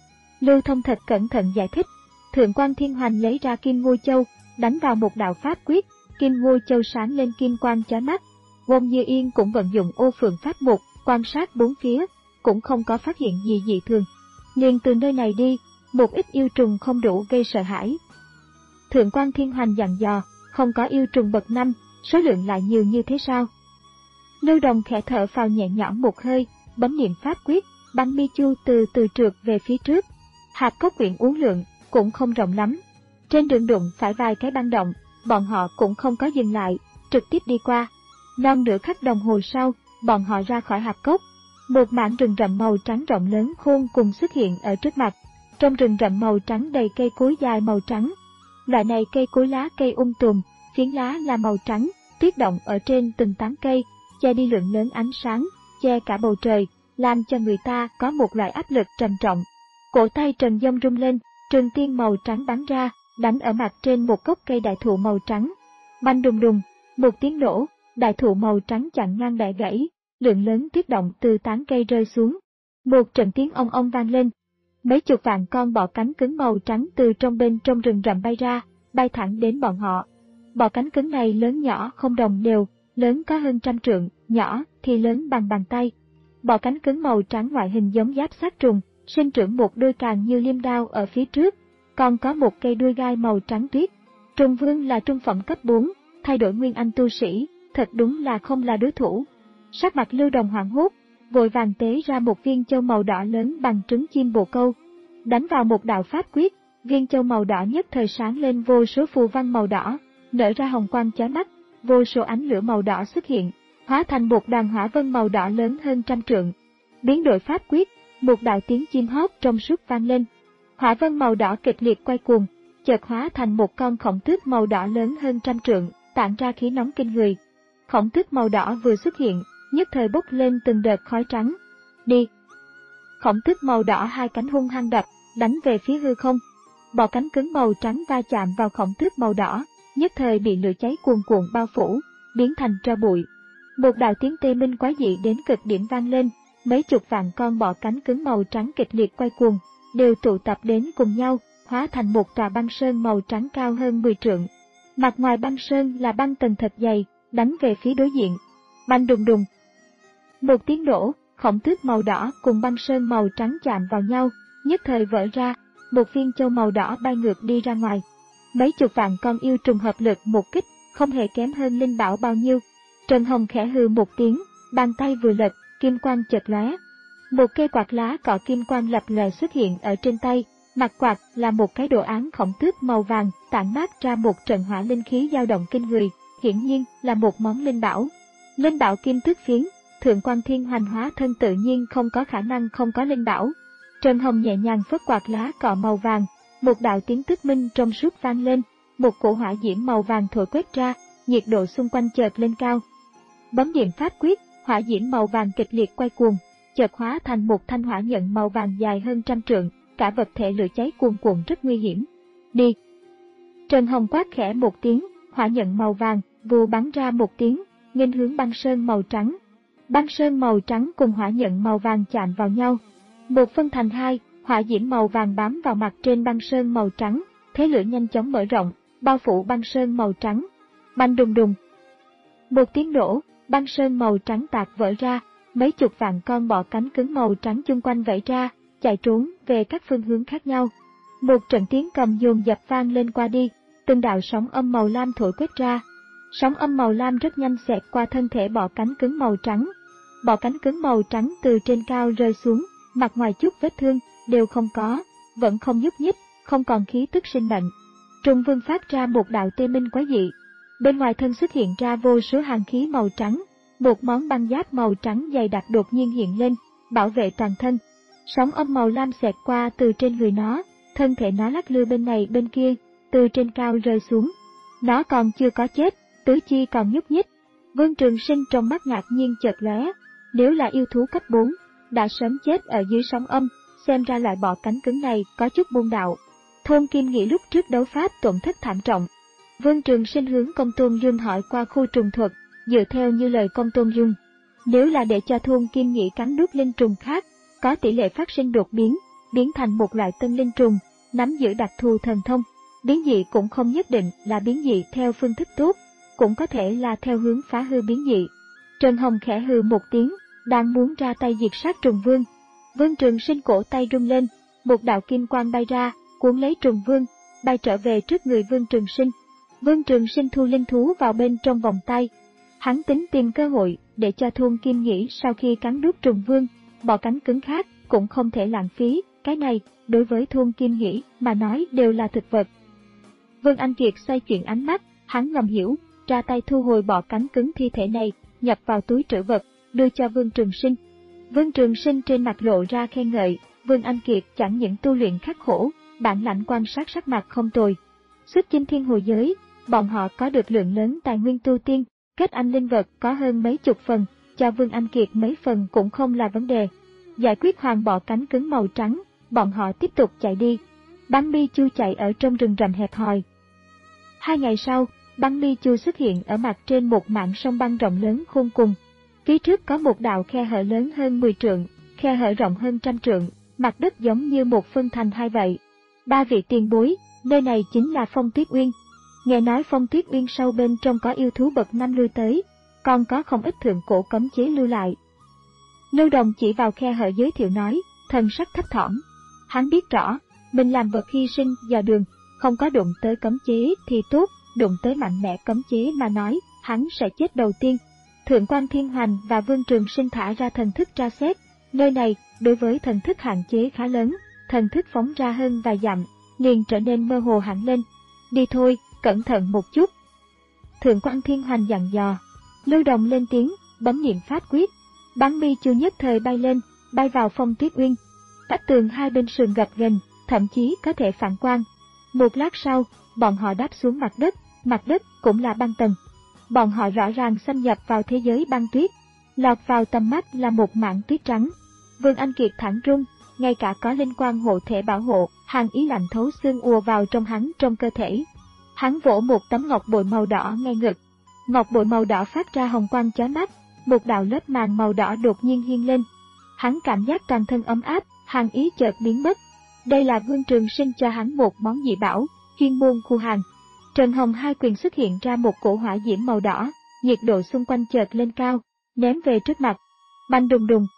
S1: Lưu Thông thật cẩn thận giải thích. Thượng quan Thiên Hoành lấy ra Kim Ngô Châu, đánh vào một đạo pháp quyết, Kim Ngô Châu sáng lên kim quang chói mắt. Wong Như Yên cũng vận dụng Ô Phượng Pháp Mục, quan sát bốn phía, cũng không có phát hiện gì dị thường. Liền từ nơi này đi, một ít yêu trùng không đủ gây sợ hãi. Thượng quan Thiên Hoành dặn dò, không có yêu trùng bậc năm, số lượng lại nhiều như thế sao? Lưu Đồng khẽ thở phào nhẹ nhõm một hơi, bấm niệm pháp quyết, băng mi chu từ từ trượt về phía trước. Hạt cốc quyển uốn lượn, cũng không rộng lắm. Trên đường đụng phải vài cái băng động, bọn họ cũng không có dừng lại, trực tiếp đi qua. Non nửa khắc đồng hồ sau, bọn họ ra khỏi hạp cốc. Một mảng rừng rậm màu trắng rộng lớn khôn cùng xuất hiện ở trước mặt. Trong rừng rậm màu trắng đầy cây cối dài màu trắng. Loại này cây cối lá cây um tùm, phiến lá là màu trắng, tuyết động ở trên từng tán cây, che đi lượng lớn ánh sáng, che cả bầu trời, làm cho người ta có một loại áp lực trầm trọng. Cổ tay Trần Dông rung lên, trường tiên màu trắng bắn ra, đánh ở mặt trên một gốc cây đại thụ màu trắng. Banh đùng đùng, một tiếng nổ, đại thụ màu trắng chặn ngang bẻ gãy, lượng lớn tuyết động từ tán cây rơi xuống. Một trận tiếng ong ong vang lên. Mấy chục vạn con bọ cánh cứng màu trắng từ trong bên trong rừng rậm bay ra, bay thẳng đến bọn họ. Bọ cánh cứng này lớn nhỏ không đồng đều, lớn có hơn trăm trượng, nhỏ thì lớn bằng bàn tay. Bọ cánh cứng màu trắng ngoại hình giống giáp sát trùng, sinh trưởng một đôi càng như liêm đao ở phía trước, còn có một cây đuôi gai màu trắng tuyết. Trùng vương là trung phẩm cấp bốn, thay đổi nguyên anh tu sĩ, thật đúng là không là đối thủ. Sắc mặt Lưu Đồng hoảng hốt, vội vàng tế ra một viên châu màu đỏ lớn bằng trứng chim bồ câu, đánh vào một đạo pháp quyết, viên châu màu đỏ nhất thời sáng lên vô số phù văn màu đỏ, nở ra hồng quang chói mắt, vô số ánh lửa màu đỏ xuất hiện, hóa thành một đoàn hỏa vân màu đỏ lớn hơn trăm trượng. Biến đổi pháp quyết, một đạo tiếng chim hót trong suốt vang lên. Hỏa vân màu đỏ kịch liệt quay cuồng, chợt hóa thành một con khổng tước màu đỏ lớn hơn trăm trượng, tản ra khí nóng kinh người. Khổng tước màu đỏ vừa xuất hiện, nhất thời bốc lên từng đợt khói trắng. Đi! Khổng tước màu đỏ hai cánh hung hăng đập, đánh về phía hư không. Bọ cánh cứng màu trắng va chạm vào khổng tước màu đỏ, nhất thời bị lửa cháy cuồn cuộn bao phủ, biến thành tro bụi. Một đạo tiếng tê minh quái dị đến cực điểm vang lên, mấy chục vạn con bọ cánh cứng màu trắng kịch liệt quay cuồng, đều tụ tập đến cùng nhau, hóa thành một tòa băng sơn màu trắng cao hơn mười trượng. Mặt ngoài băng sơn là băng tầng thật dày, đánh về phía đối diện. Bành đùng đùng. Một tiếng nổ, khổng tước màu đỏ cùng băng sơn màu trắng chạm vào nhau, nhất thời vỡ ra, một viên châu màu đỏ bay ngược đi ra ngoài. Mấy chục vạn con yêu trùng hợp lực một kích, không hề kém hơn linh bảo bao nhiêu. Trần Hồng khẽ hừ một tiếng, bàn tay vừa lật, kim quang chợt lóe. Một cây quạt lá cọ kim quang lập lòe xuất hiện ở trên tay, mặt quạt là một cái đồ án khổng tước màu vàng, tản mát ra một trận hỏa linh khí dao động kinh người, hiển nhiên là một món linh bảo. Linh bảo kim tước phiến, Thượng Quan Thiên Hoành hóa thân tự nhiên không có khả năng không có linh bảo. Trần Hồng nhẹ nhàng phất quạt lá cọ màu vàng, một đạo tiếng tước minh trong suốt vang lên, một cổ hỏa diễm màu vàng thổi quét ra, nhiệt độ xung quanh chợt lên cao. Bấm niệm pháp quyết, hỏa diễm màu vàng kịch liệt quay cuồng, chợt hóa thành một thanh hỏa nhận màu vàng dài hơn trăm trượng, cả vật thể lửa cháy cuồn cuộn rất nguy hiểm. Đi! Trần Hồng quát khẽ một tiếng, hỏa nhận màu vàng vù bắn ra một tiếng, nghênh hướng băng sơn màu trắng. Băng sơn màu trắng cùng hỏa nhận màu vàng chạm vào nhau, một phân thành hai, hỏa diễm màu vàng bám vào mặt trên băng sơn màu trắng, thế lửa nhanh chóng mở rộng, bao phủ băng sơn màu trắng. Bành đùng đùng. Một tiếng nổ, băng sơn màu trắng tạc vỡ ra, mấy chục vạn con bọ cánh cứng màu trắng chung quanh vẫy ra, chạy trốn về các phương hướng khác nhau. Một trận tiếng cầm dồn dập vang lên qua đi, từng đạo sóng âm màu lam thổi quét ra. Sóng âm màu lam rất nhanh xẹt qua thân thể bọ cánh cứng màu trắng. Bọ cánh cứng màu trắng từ trên cao rơi xuống, mặt ngoài chút vết thương đều không có, vẫn không nhúc nhích, không còn khí tức sinh mệnh. Trùng Vương phát ra một đạo tê minh quái dị. Bên ngoài thân xuất hiện ra vô số hàn khí màu trắng, một món băng giáp màu trắng dày đặc đột nhiên hiện lên, bảo vệ toàn thân. Sóng âm màu lam xẹt qua từ trên người nó, thân thể nó lắc lư bên này bên kia, từ trên cao rơi xuống. Nó còn chưa có chết, tứ chi còn nhúc nhích. Vương Trường Sinh trong mắt ngạc nhiên chợt lóe, nếu là yêu thú cấp bốn, đã sớm chết ở dưới sóng âm, xem ra loại bọ cánh cứng này có chút môn đạo. Thôn Kim Nghĩ lúc trước đấu pháp tổn thất thảm trọng. Vương Trường Sinh hướng Công Tôn Dung hỏi qua khu trùng thuật, dựa theo như lời Công Tôn Dung, nếu là để cho Thôn Kim Nghĩ cắn nuốt linh trùng khác, có tỷ lệ phát sinh đột biến, biến thành một loại tân linh trùng, nắm giữ đặc thù thần thông. Biến dị cũng không nhất định là biến dị theo phương thức tốt, cũng có thể là theo hướng phá hư biến dị. Trần Hồng khẽ hừ một tiếng, đang muốn ra tay diệt sát Trùng Vương. Vương Trường Sinh cổ tay rung lên, một đạo kim quang bay ra, cuốn lấy Trùng Vương, bay trở về trước người Vương Trường Sinh. Vương Trường Sinh thu linh thú vào bên trong vòng tay. Hắn tính tìm cơ hội để cho Thôn Kim Nghĩ sau khi cắn nuốt Trùng Vương, bọ cánh cứng khác cũng không thể lãng phí, cái này đối với Thôn Kim Nghĩ mà nói đều là thực vật. Vương Anh Kiệt xoay chuyển ánh mắt, hắn ngầm hiểu, ra tay thu hồi bọ cánh cứng thi thể này, nhập vào túi trữ vật, đưa cho Vương Trường Sinh. Vương Trường Sinh trên mặt lộ ra khen ngợi, Vương Anh Kiệt chẳng những tu luyện khắc khổ, bản lãnh quan sát sắc mặt không tồi. Xuất chinh thiên hồ giới, bọn họ có được lượng lớn tài nguyên tu tiên, kết anh linh vật có hơn mấy chục phần, cho Vương Anh Kiệt mấy phần cũng không là vấn đề. Giải quyết hoàng bọ cánh cứng màu trắng, bọn họ tiếp tục chạy đi. Băng Mi Chu chạy ở trong rừng rậm hẹp hòi. Hai ngày sau, Băng Mi Chu xuất hiện ở mặt trên một mảng sông băng rộng lớn khôn cùng. Phía trước có một đạo khe hở lớn hơn mười trượng, khe hở rộng hơn trăm trượng, mặt đất giống như một phân thành hai vậy. Ba vị tiền bối, nơi này chính là Phong Tuyết Uyên. Nghe nói Phong Tuyết Uyên sâu bên trong có yêu thú bậc năm lui tới, còn có không ít thượng cổ cấm chế lưu lại. Lưu Đồng chỉ vào khe hở giới thiệu nói, thần sắc thấp thỏm. Hắn biết rõ, mình làm vật hy sinh dò đường, không có đụng tới cấm chế thì tốt, đụng tới mạnh mẽ cấm chế mà nói, hắn sẽ chết đầu tiên. Thượng Quan Thiên Hoành và Vương Trường Sinh thả ra thần thức tra xét, nơi này đối với thần thức hạn chế khá lớn, thần thức phóng ra hơn vài dặm, liền trở nên mơ hồ hẳn lên. Đi thôi, cẩn thận một chút. Thượng Quan Thiên Hoành dặn dò. Lưu Đồng lên tiếng, bấm niệm pháp quyết. Băng Mi Chu nhất thời bay lên, bay vào Phong Tuyết Uyên. Vách tường hai bên sườn gập ghềnh, thậm chí có thể phản quang. Một lát sau, bọn họ đáp xuống mặt đất, mặt đất cũng là băng tầng. Bọn họ rõ ràng xâm nhập vào thế giới băng tuyết, lọt vào tầm mắt là một mảng tuyết trắng. Vương Anh Kiệt thẳng run, ngay cả có linh quang hộ thể bảo hộ, hàn ý lạnh thấu xương ùa vào trong hắn trong cơ thể. Hắn vỗ một tấm ngọc bội màu đỏ ngay ngực. Ngọc bội màu đỏ phát ra hồng quang chói mắt, một đạo lớp màng màu đỏ đột nhiên hiên lên. Hắn cảm giác toàn thân ấm áp, hàn ý chợt biến mất. Đây là Vương Trường Sinh cho hắn một món dị bảo, chuyên môn khu hàn. Trần Hồng hai quyền xuất hiện ra một cổ hỏa diễm màu đỏ, nhiệt độ xung quanh chợt lên cao, ném về trước mặt. Bành đùng đùng.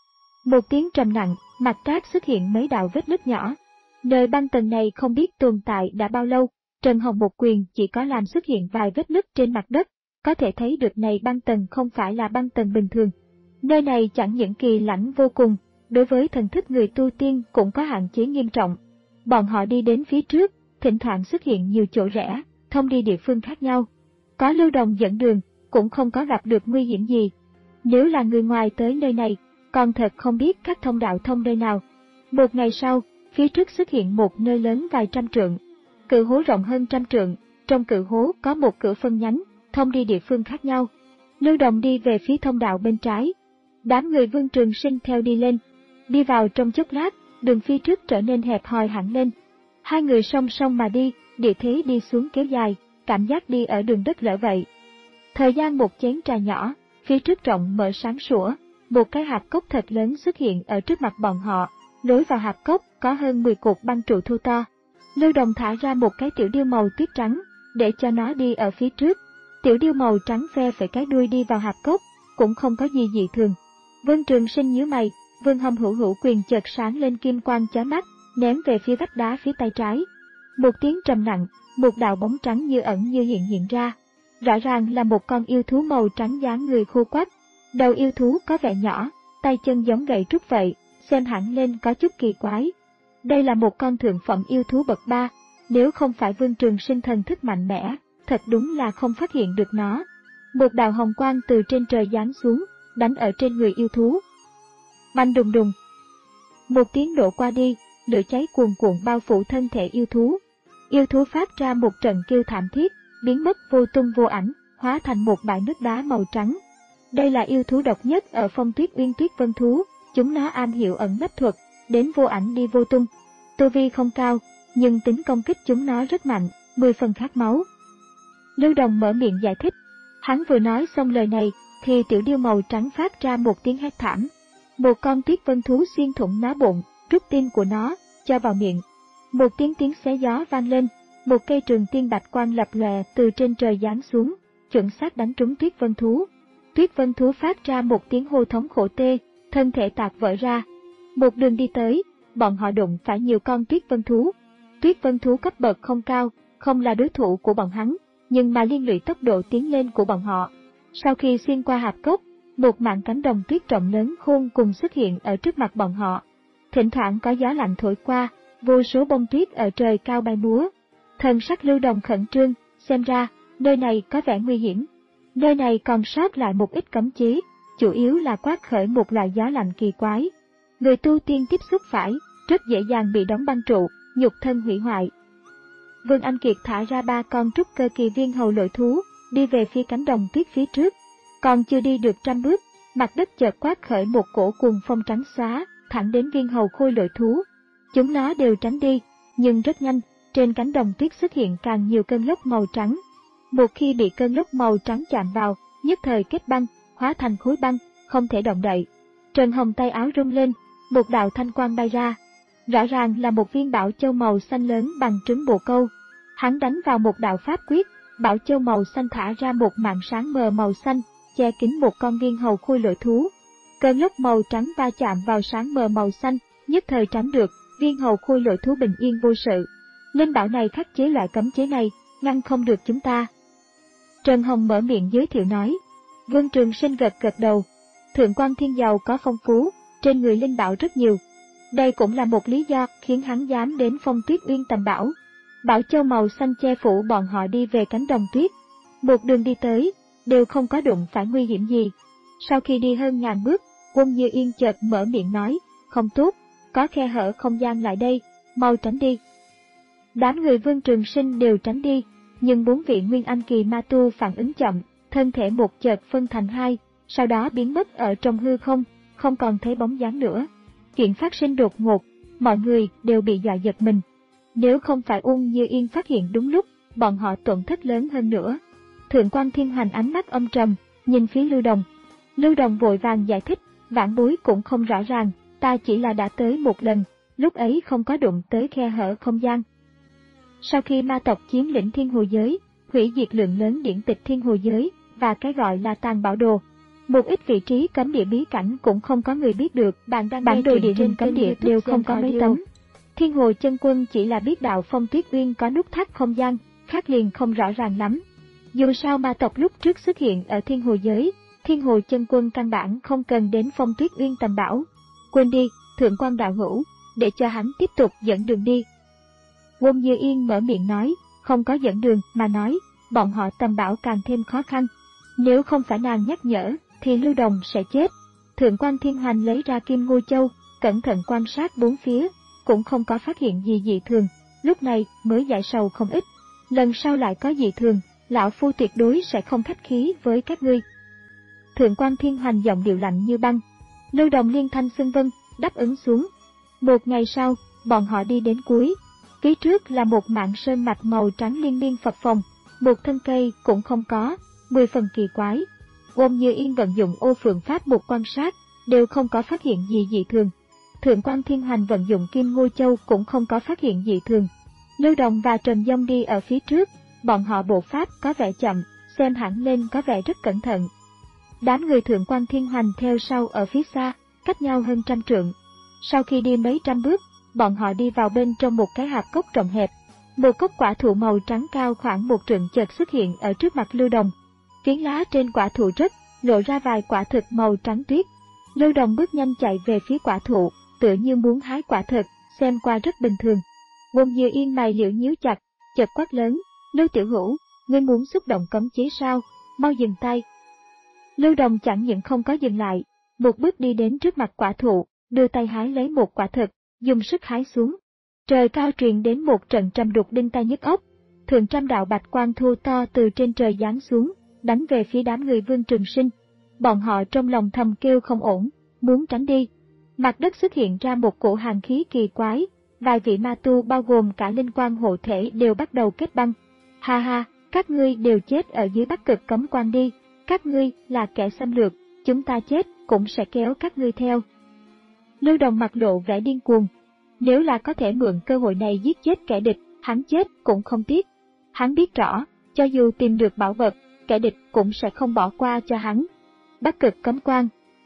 S1: Một tiếng trầm nặng, mặt cát xuất hiện mấy đạo vết nứt nhỏ. Nơi băng tầng này không biết tồn tại đã bao lâu, Trần Hồng một quyền chỉ có làm xuất hiện vài vết nứt trên mặt đất, có thể thấy được này băng tầng không phải là băng tầng bình thường. Nơi này chẳng những kỳ lãnh vô cùng, đối với thần thức người tu tiên cũng có hạn chế nghiêm trọng. Bọn họ đi đến phía trước, thỉnh thoảng xuất hiện nhiều chỗ rẽ, thông đi địa phương khác nhau. Có Lưu Đồng dẫn đường, cũng không có gặp được nguy hiểm gì. Nếu là người ngoài tới nơi này, còn thật không biết các thông đạo thông nơi nào. Một ngày sau, phía trước xuất hiện một nơi lớn vài trăm trượng. Cự hố rộng hơn trăm trượng, trong cự hố có một cửa phân nhánh, thông đi địa phương khác nhau. Lưu Đồng đi về phía thông đạo bên trái. Đám người Vương Trường Sinh theo đi lên. Đi vào trong chốc lát, đường phía trước trở nên hẹp hòi hẳn lên. Hai người song song mà đi, địa thế đi xuống kéo dài, cảm giác đi ở đường đất lở vậy. Thời gian một chén trà nhỏ, phía trước rộng mở sáng sủa, một cái hạp cốc thật lớn xuất hiện ở trước mặt bọn họ. Lối vào hạp cốc có hơn mười cột băng trụ thô to. Lưu Đồng thả ra một cái tiểu điêu màu tuyết trắng, để cho nó đi ở phía trước. Tiểu điêu màu trắng phe phẩy cái đuôi đi vào hạp cốc, cũng không có gì dị thường. Vương Trường Sinh nhíu mày, Vương Hâm hữu hữu quyền chợt sáng lên kim quang chói mắt, ném về phía vách đá phía tay trái. Một tiếng trầm nặng, một đạo bóng trắng như ẩn như hiện hiện ra. Rõ ràng là một con yêu thú màu trắng dáng người khô quắt. Đầu yêu thú có vẻ nhỏ, tay chân giống gậy trúc vậy, xem hẳn lên có chút kỳ quái. Đây là một con thượng phẩm yêu thú bậc ba, nếu không phải Vương Trường Sinh thần thức mạnh mẽ, thật đúng là không phát hiện được nó. Một đạo hồng quang từ trên trời giáng xuống, đánh ở trên người yêu thú. Bành đùng đùng. Một tiếng nổ qua đi, lửa cháy cuồn cuộn bao phủ thân thể yêu thú. Yêu thú phát ra một trận kêu thảm thiết, biến mất vô tung vô ảnh, hóa thành một bãi nước đá màu trắng. Đây là yêu thú độc nhất ở Phong Tuyết Uyên Tuyết Vân thú, chúng nó am hiểu ẩn nấp thuật, đến vô ảnh đi vô tung. Tu vi không cao, nhưng tính công kích chúng nó rất mạnh, mười phần khát máu. Lưu Đồng mở miệng giải thích. Hắn vừa nói xong lời này, thì tiểu điêu màu trắng phát ra một tiếng hét thảm. Một con tuyết vân thú xuyên thủng nó bụng, rút tim của nó, cho vào miệng. Một tiếng tiếng xé gió vang lên, một cây trường tiên bạch quang lập lòe từ trên trời giáng xuống, chuẩn xác đánh trúng tuyết vân thú. Tuyết vân thú phát ra một tiếng hô thống khổ tê, thân thể tạc vỡ ra. Một đường đi tới, bọn họ đụng phải nhiều con tuyết vân thú. Tuyết vân thú cấp bậc không cao, không là đối thủ của bọn hắn, nhưng mà liên lụy tốc độ tiến lên của bọn họ. Sau khi xuyên qua hạp cốc, một mảng cánh đồng tuyết rộng lớn khôn cùng xuất hiện ở trước mặt bọn họ. Thỉnh thoảng có gió lạnh thổi qua, vô số bông tuyết ở trời cao bay múa. Thần sắc Lưu Đồng khẩn trương, xem ra, nơi này có vẻ nguy hiểm. Nơi này còn sót lại một ít cấm chế, chủ yếu là quát khởi một loại gió lạnh kỳ quái. Người tu tiên tiếp xúc phải, rất dễ dàng bị đóng băng trụ, nhục thân hủy hoại. Vương Anh Kiệt thả ra ba con trúc cơ kỳ viên hầu lội thú, đi về phía cánh đồng tuyết phía trước. Còn chưa đi được trăm bước, mặt đất chợt quát khởi một cổ cuồng phong trắng xóa, thẳng đến viên hầu khôi lội thú. Chúng nó đều tránh đi, nhưng rất nhanh, trên cánh đồng tuyết xuất hiện càng nhiều cơn lốc màu trắng. Một khi bị cơn lốc màu trắng chạm vào, nhất thời kết băng, hóa thành khối băng, không thể động đậy. Trần Hồng tay áo rung lên, một đạo thanh quang bay ra. Rõ ràng là một viên bảo châu màu xanh lớn bằng trứng bồ câu. Hắn đánh vào một đạo pháp quyết, bảo châu màu xanh thả ra một màn sáng mờ màu xanh, che kín một con viên hầu khôi lội thú. Cơn lốc màu trắng va chạm vào sáng mờ màu xanh, nhất thời tránh được, viên hầu khôi lội thú bình yên vô sự. Linh bảo này khắc chế loại cấm chế này, ngăn không được chúng ta. Trần Hồng mở miệng giới thiệu nói. Vương Trường Sinh gật gật đầu. Thượng quan Thiên giàu có phong phú, trên người linh bảo rất nhiều. Đây cũng là một lý do khiến hắn dám đến Phong Tuyết Uyên tầm bảo. Bảo châu màu xanh che phủ bọn họ đi về cánh đồng tuyết. Một đường đi tới, đều không có đụng phải nguy hiểm gì. Sau khi đi hơn ngàn bước, Quân Như Yên chợt mở miệng nói, không tốt, có khe hở không gian lại đây, mau tránh đi. Đám người Vương Trường Sinh đều tránh đi, nhưng bốn vị Nguyên Anh kỳ ma tu phản ứng chậm, thân thể một chợt phân thành hai, sau đó biến mất ở trong hư không, không còn thấy bóng dáng nữa. Chuyện phát sinh đột ngột, mọi người đều bị dọa giật mình. Nếu không phải Uông Như Yên phát hiện đúng lúc, bọn họ tổn thất lớn hơn nữa. Thượng quan Thiên Hành ánh mắt âm trầm, nhìn phía Lưu Đồng. Lưu Đồng vội vàng giải thích, vãn bối cũng không rõ ràng, ta chỉ là đã tới một lần, lúc ấy không có đụng tới khe hở không gian. Sau khi ma tộc chiếm lĩnh Thiên Hồ Giới, hủy diệt lượng lớn điển tịch Thiên Hồ Giới, và cái gọi là tàng bảo đồ. Một ít vị trí cấm địa bí cảnh cũng không có người biết được, bạn đang bản đồ địa hình cấm địa đều không có mấy tấm. Thiên Hồ Chân Quân chỉ là biết đạo Phong Tuyết Uyên có nút thắt không gian, khác liền không rõ ràng lắm. Dù sao ma tộc lúc trước xuất hiện ở Thiên Hồ giới, Thiên Hồ Chân Quân căn bản không cần đến Phong Tuyết Uyên tầm bảo. Quên đi, Thượng quan đạo hữu, để cho hắn tiếp tục dẫn đường đi. Quân Như Yên mở miệng nói, không có dẫn đường mà nói, bọn họ tầm bảo càng thêm khó khăn. Nếu không phải nàng nhắc nhở, thì Lưu Đồng sẽ chết. Thượng quan Thiên Hoành lấy ra Kim Ngô Châu, cẩn thận quan sát bốn phía, cũng không có phát hiện gì dị thường, lúc này mới giải sầu không ít. Lần sau lại có dị thường, lão phu tuyệt đối sẽ không khách khí với các ngươi. Thượng quan Thiên Hoành giọng điệu lạnh như băng. Lưu Đồng liên thanh xưng vâng, đáp ứng xuống. Một ngày sau, bọn họ đi đến cuối. Phía trước là một mảng sơn mạch màu trắng liên miên phập phồng, một thân cây cũng không có, mười phần kỳ quái. Ôn Như Yên vận dụng Ô Phượng Pháp một quan sát, đều không có phát hiện gì dị thường. Thượng quan Thiên Hoành vận dụng Kim Ngô Châu cũng không có phát hiện dị thường. Lưu Đồng và Trần Dông đi ở phía trước, bọn họ bộ pháp có vẻ chậm, xem hẳn lên có vẻ rất cẩn thận. Đám người Thượng quan Thiên Hoành theo sau ở phía xa, cách nhau hơn trăm trượng. Sau khi đi mấy trăm bước, bọn họ đi vào bên trong một cái hạp cốc rộng hẹp. Một cốc quả thụ màu trắng cao khoảng một trượng chợt xuất hiện ở trước mặt Lưu Đồng. Phiến lá trên quả thụ rớt, lộ ra vài quả thực màu trắng tuyết. Lưu Đồng bước nhanh chạy về phía quả thụ, tựa như muốn hái quả thực, xem qua rất bình thường. Quân Như Yên mày liễu nhíu chặt, chợt quát lớn, Lưu Tiểu Hữu, ngươi muốn xúc động cấm chế sao, mau dừng tay. Lưu Đồng chẳng những không có dừng lại, một bước đi đến trước mặt quả thụ, đưa tay hái lấy một quả thực, dùng sức hái xuống. Trời cao truyền đến một trận trầm đục đinh tai nhức óc, thượng trăm đạo bạch quang thô to từ trên trời giáng xuống, đánh về phía đám người Vương Trường Sinh. Bọn họ trong lòng thầm kêu không ổn, muốn tránh đi. Mặt đất xuất hiện ra một cổ hàn khí kỳ quái, vài vị ma tu bao gồm cả linh quan hộ thể đều bắt đầu kết băng. Ha ha, các ngươi đều chết ở dưới Bắc Cực Cấm Quan đi, các ngươi là kẻ xâm lược, chúng ta chết cũng sẽ kéo các ngươi theo. Lưu Đồng mặt lộ vẻ điên cuồng. Nếu là có thể mượn cơ hội này giết chết kẻ địch, hắn chết cũng không tiếc. Hắn biết rõ, cho dù tìm được bảo vật, kẻ địch cũng sẽ không bỏ qua cho hắn. Bắc Cực Cấm Quan.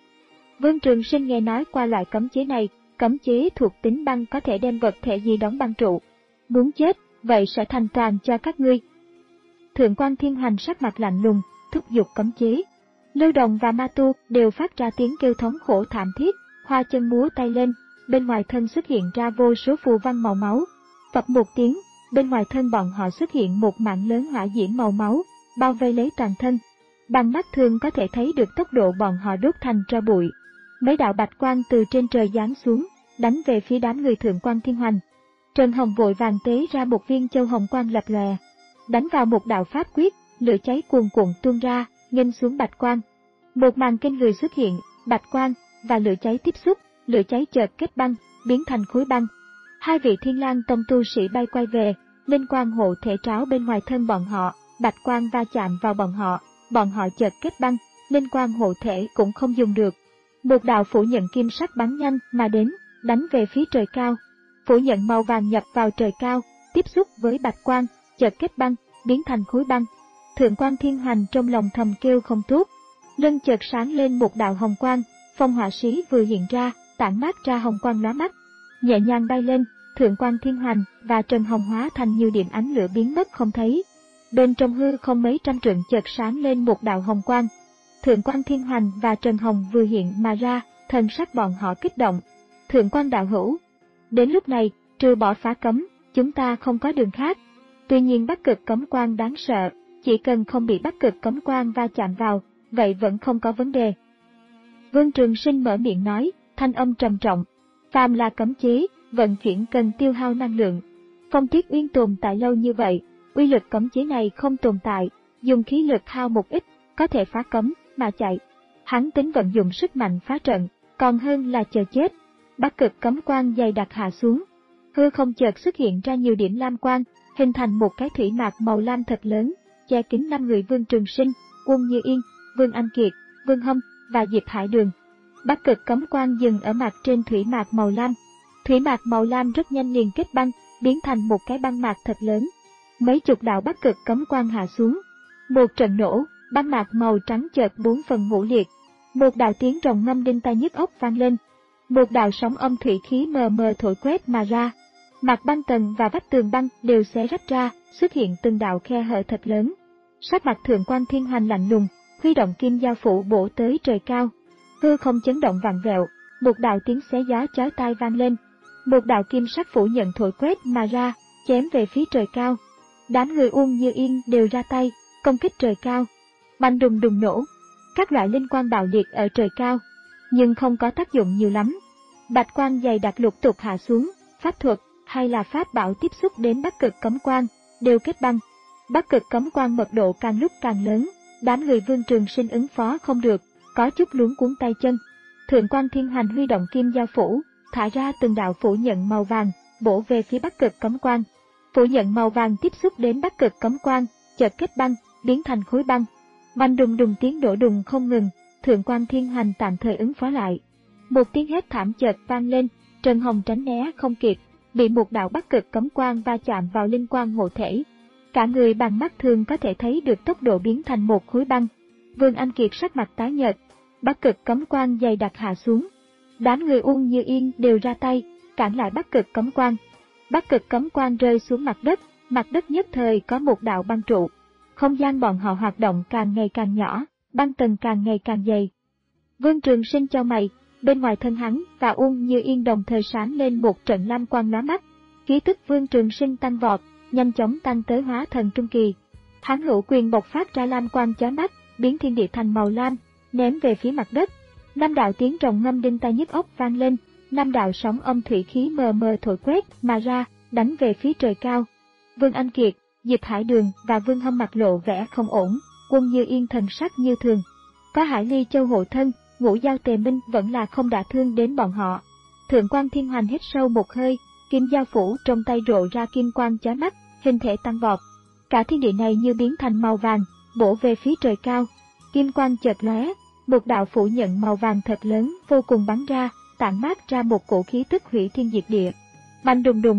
S1: Vương Trường Sinh nghe nói qua loại cấm chế này, cấm chế thuộc tính băng có thể đem vật thể gì đóng băng trụ. Muốn chết, vậy sẽ thành toàn cho các ngươi. Thượng quan Thiên Hoành sắc mặt lạnh lùng, thúc giục cấm chế. Lưu Đồng và ma tu đều phát ra tiếng kêu thống khổ thảm thiết, hoa chân múa tay lên, bên ngoài thân xuất hiện ra vô số phù văn màu máu. Phập một tiếng, bên ngoài thân bọn họ xuất hiện một mạng lớn hỏa diễm màu máu, bao vây lấy toàn thân. Bằng mắt thường có thể thấy được tốc độ bọn họ đốt thành tro bụi. Mấy đạo bạch quang từ trên trời giáng xuống, đánh về phía đám người Thượng quan Thiên Hoành. Trần Hồng vội vàng tế ra một viên châu hồng quang lập lòe, đánh vào một đạo pháp quyết, lửa cháy cuồn cuộn tuôn ra, nghênh xuống bạch quang. Một màn kinh người xuất hiện, bạch quang và lửa cháy tiếp xúc, lửa cháy chợt kết băng, biến thành khối băng. Hai vị Thiên Lang tông tu sĩ bay quay về, linh quang hộ thể tráo bên ngoài thân bọn họ, bạch quang va chạm vào bọn họ, bọn họ chợt kết băng, linh quang hộ thể cũng không dùng được. Một đạo phủ nhận kim sắc bắn nhanh mà đến, đánh về phía trời cao. Phủ nhận màu vàng nhập vào trời cao, tiếp xúc với bạch quang, chợt kết băng, biến thành khối băng. Thượng quan Thiên Hoành trong lòng thầm kêu không tốt. Lưng chợt sáng lên một đạo hồng quang, phong hỏa sĩ vừa hiện ra, tản mát ra hồng quang lóa mắt. Nhẹ nhàng bay lên, Thượng quan Thiên Hoành và Trần Hồng hóa thành nhiều điểm ánh lửa biến mất không thấy. Bên trong hư không mấy trăm trượng chợt sáng lên một đạo hồng quang. Thượng quan Thiên Hoành và Trần Hồng vừa hiện mà ra, thần sắc bọn họ kích động. Thượng quan đạo hữu, đến lúc này, trừ bỏ phá cấm, chúng ta không có đường khác. Tuy nhiên Bắc Cực Cấm Quan đáng sợ, chỉ cần không bị Bắc Cực Cấm Quan va chạm vào, vậy vẫn không có vấn đề. Vương Trường Sinh mở miệng nói, thanh âm trầm trọng. Phàm là cấm chế, vận chuyển cần tiêu hao năng lượng. Phong Tuyết Uyên tồn tại lâu như vậy, uy lực cấm chế này không tồn tại, dùng khí lực hao một ít, có thể phá cấm mà chạy. Hắn tính vận dụng sức mạnh phá trận, còn hơn là chờ chết. Bắc Cực Cấm Quan dày đặc hạ xuống, hư không chợt xuất hiện ra nhiều điểm lam quang, hình thành một cái thủy mạc màu lam thật lớn, che kín năm người Vương Trường Sinh, Quân Như Yên, Vương Anh Kiệt, Vương Hâm và Diệp Hải Đường. Bắc Cực Cấm Quan dừng ở mặt trên thủy mạc màu lam. Thủy mạc màu lam rất nhanh liền kết băng, biến thành một cái băng mạc thật lớn. Mấy chục đạo Bắc Cực Cấm Quan hạ xuống. Một trận nổ, băng mạc màu trắng chợt bốn phần ngũ liệt. Một đạo tiếng rồng ngâm đinh tai nhức óc vang lên. Một đạo sóng âm thủy khí mờ mờ thổi quét mà ra. Mặt băng tầng và vách tường băng đều xé rách ra, xuất hiện từng đạo khe hở thật lớn. Sắc mặt Thượng Quan Thiên Hoành lạnh lùng, huy động kim giao phủ bổ tới trời cao. Hư không chấn động vặn vẹo, một đạo tiếng xé gió chói tai vang lên. Một đạo kim sắc phủ nhận thổi quét mà ra, chém về phía trời cao. Đám người Uông Như Yên đều ra tay, công kích trời cao. Bành đùng đùng nổ, các loại linh quang bạo liệt ở trời cao, nhưng không có tác dụng nhiều lắm. Bạch quang dày đặc lục tục hạ xuống, pháp thuật hay là pháp bảo tiếp xúc đến Bắc Cực Cấm Quang đều kết băng. Bắc Cực Cấm Quang mật độ càng lúc càng lớn, đám người Vương Trường Sinh ứng phó không được, có chút luống cuống tay chân. Thượng Quan Thiên Hoành huy động kim giao phủ, thả ra từng đạo phủ nhận màu vàng, bổ về phía Bắc Cực Cấm Quang. Phủ nhận màu vàng tiếp xúc đến Bắc Cực Cấm Quang, chợt kết băng, biến thành khối băng. Bành đùng đùng tiếng nổ đùng không ngừng, Thượng Quan Thiên Hoành tạm thời ứng phó lại. Một tiếng hét thảm chợt vang lên, Trần Hồng tránh né không kịp, bị một đạo Bắc Cực Cấm Quang va chạm vào linh quang hộ thể. Cả người bằng mắt thường có thể thấy được tốc độ biến thành một khối băng. Vương Anh Kiệt sắc mặt tái nhợt, Bắc Cực Cấm Quang dày đặc hạ xuống. Đám người Uông Như Yên đều ra tay, cản lại Bắc Cực Cấm Quang. Bắc Cực Cấm Quang rơi xuống mặt đất, mặt đất nhất thời có một đạo băng trụ. Không gian bọn họ hoạt động càng ngày càng nhỏ, băng tầng càng ngày càng dày. Vương Trường Sinh chau mày, bên ngoài thân hắn và Uông Như Yên đồng thời sáng lên một trận lam quang lóa mắt. Khí tức Vương Trường Sinh tăng vọt, nhanh chóng tăng tới hóa thần trung kỳ. Hắn hữu quyền bộc phát ra lam quang chói mắt, biến thiên địa thành màu lam, ném về phía mặt đất. Năm đạo tiếng rồng ngâm đinh tai nhức óc vang lên, năm đạo sóng âm thủy khí mờ mờ thổi quét mà ra, đánh về phía trời cao. Vương Anh Kiệt, Diệp Hải Đường và Vương Hâm mặt lộ vẻ không ổn, Quân Như Yên thần sắc như thường. Có Hải Ly Châu hộ thân, Ngũ Giao Tề Minh vẫn là không đả thương đến bọn họ. Thượng Quan Thiên Hoành hít sâu một hơi, kim giao phủ trong tay rộ ra kim quang chói mắt, hình thể tăng vọt. Cả thiên địa này như biến thành màu vàng, bổ về phía trời cao. Kim quang chợt lóe, một đạo phủ nhận màu vàng thật lớn vô cùng bắn ra, tản mát ra một cổ khí tức hủy thiên diệt địa. Bành đùng đùng,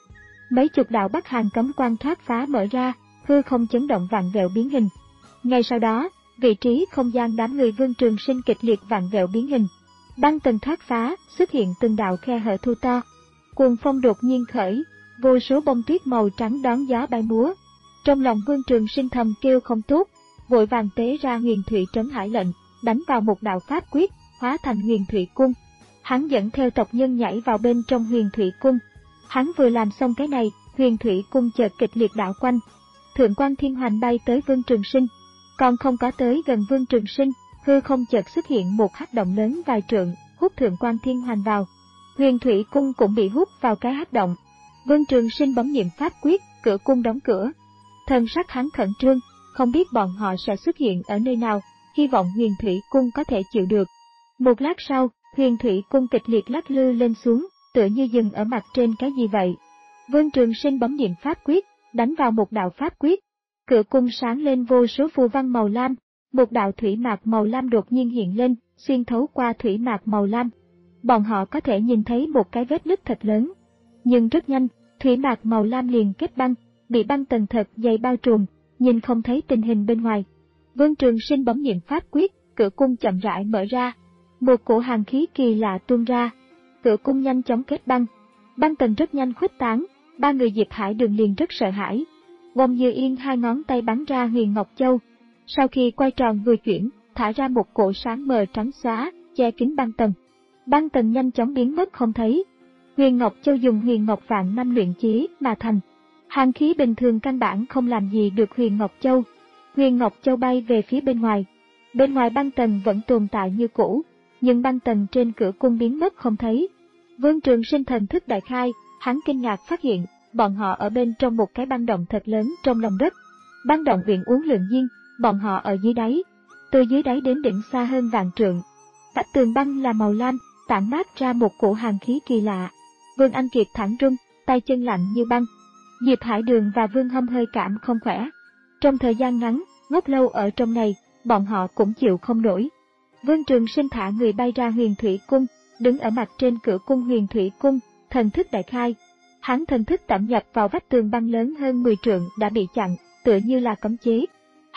S1: mấy chục đạo Bắc Hàn cấm quang thoát phá mở ra, hư không chấn động vặn vẹo biến hình. Ngay sau đó, vị trí không gian đám người Vương Trường Sinh kịch liệt vặn vẹo biến hình. Băng tầng thoát phá, xuất hiện từng đạo khe hở thu to. Cuồng phong đột nhiên khởi, vô số bông tuyết màu trắng đón gió bay múa. Trong lòng Vương Trường Sinh thầm kêu không tốt, vội vàng tế ra Huyền Thủy Trấn Hải lệnh, đánh vào một đạo pháp quyết, hóa thành Huyền Thủy cung. Hắn dẫn theo tộc nhân nhảy vào bên trong Huyền Thủy cung. Hắn vừa làm xong cái này, Huyền Thủy cung chợt kịch liệt đảo quanh. Thượng Quan Thiên Hoành bay tới Vương Trường Sinh, còn không có tới gần Vương Trường Sinh, hư không chợt xuất hiện một hắc động lớn vài trượng, hút Thượng Quan Thiên Hoành vào. Huyền Thủy cung cũng bị hút vào cái hắc động. Vương Trường Sinh bấm niệm pháp quyết, cửa cung đóng cửa. Thần sắc hắn khẩn trương, không biết bọn họ sẽ xuất hiện ở nơi nào, hy vọng Huyền Thủy cung có thể chịu được. Một lát sau, Huyền Thủy cung kịch liệt lắc lư lên xuống, tựa như dừng ở mặt trên cái gì vậy. Vương Trường Sinh bấm niệm pháp quyết, đánh vào một đạo pháp quyết. Cửa cung sáng lên vô số phù văn màu lam, một đạo thủy mạc màu lam đột nhiên hiện lên, xuyên thấu qua thủy mạc màu lam. Bọn họ có thể nhìn thấy một cái vết nứt thật lớn. Nhưng rất nhanh, thủy mạc màu lam liền kết băng, bị băng tầng thật dày bao trùm, nhìn không thấy tình hình bên ngoài. Vương Trường Sinh bấm niệm pháp quyết, cửa cung chậm rãi mở ra. Một cổ hàn khí kỳ lạ tuôn ra. Cửa cung nhanh chóng kết băng. Băng tầng rất nhanh khuếch tán, ba người Diệp Hải Đường liền rất sợ hãi. Uông Như Yên hai ngón tay bắn ra Huyền Ngọc Châu. Sau khi quay tròn vừa chuyển, thả ra một cổ sáng mờ trắng xóa, che kín băng tầng. Băng tầng nhanh chóng biến mất không thấy. Huyền Ngọc Châu dùng Huyền Ngọc Vạn năm luyện chế mà thành. Hàn khí bình thường căn bản không làm gì được Huyền Ngọc Châu. Huyền Ngọc Châu bay về phía bên ngoài. Bên ngoài băng tầng vẫn tồn tại như cũ, nhưng băng tầng trên cửa cung biến mất không thấy. Vương Trường Sinh thần thức đại khai, hắn kinh ngạc phát hiện, bọn họ ở bên trong một cái băng động thật lớn trong lòng đất. Băng động uyển uốn lượn diên, bọn họ ở dưới đáy. Từ dưới đáy đến đỉnh xa hơn vạn trượng. Vách tường băng là màu lam, tản mát ra một cổ hàn khí kỳ lạ. Vương Anh Kiệt thẳng run, tay chân lạnh như băng. Diệp Hải Đường và Vương Hâm hơi cảm không khỏe. Trong thời gian ngắn, ngốc lâu ở trong này, bọn họ cũng chịu không nổi. Vương Trường Sinh thả người bay ra Huyền Thủy cung, đứng ở mặt trên cửa cung Huyền Thủy cung, thần thức đại khai. Hắn thần thức tẩm nhập vào vách tường băng lớn hơn mười trượng đã bị chặn, tựa như là cấm chế.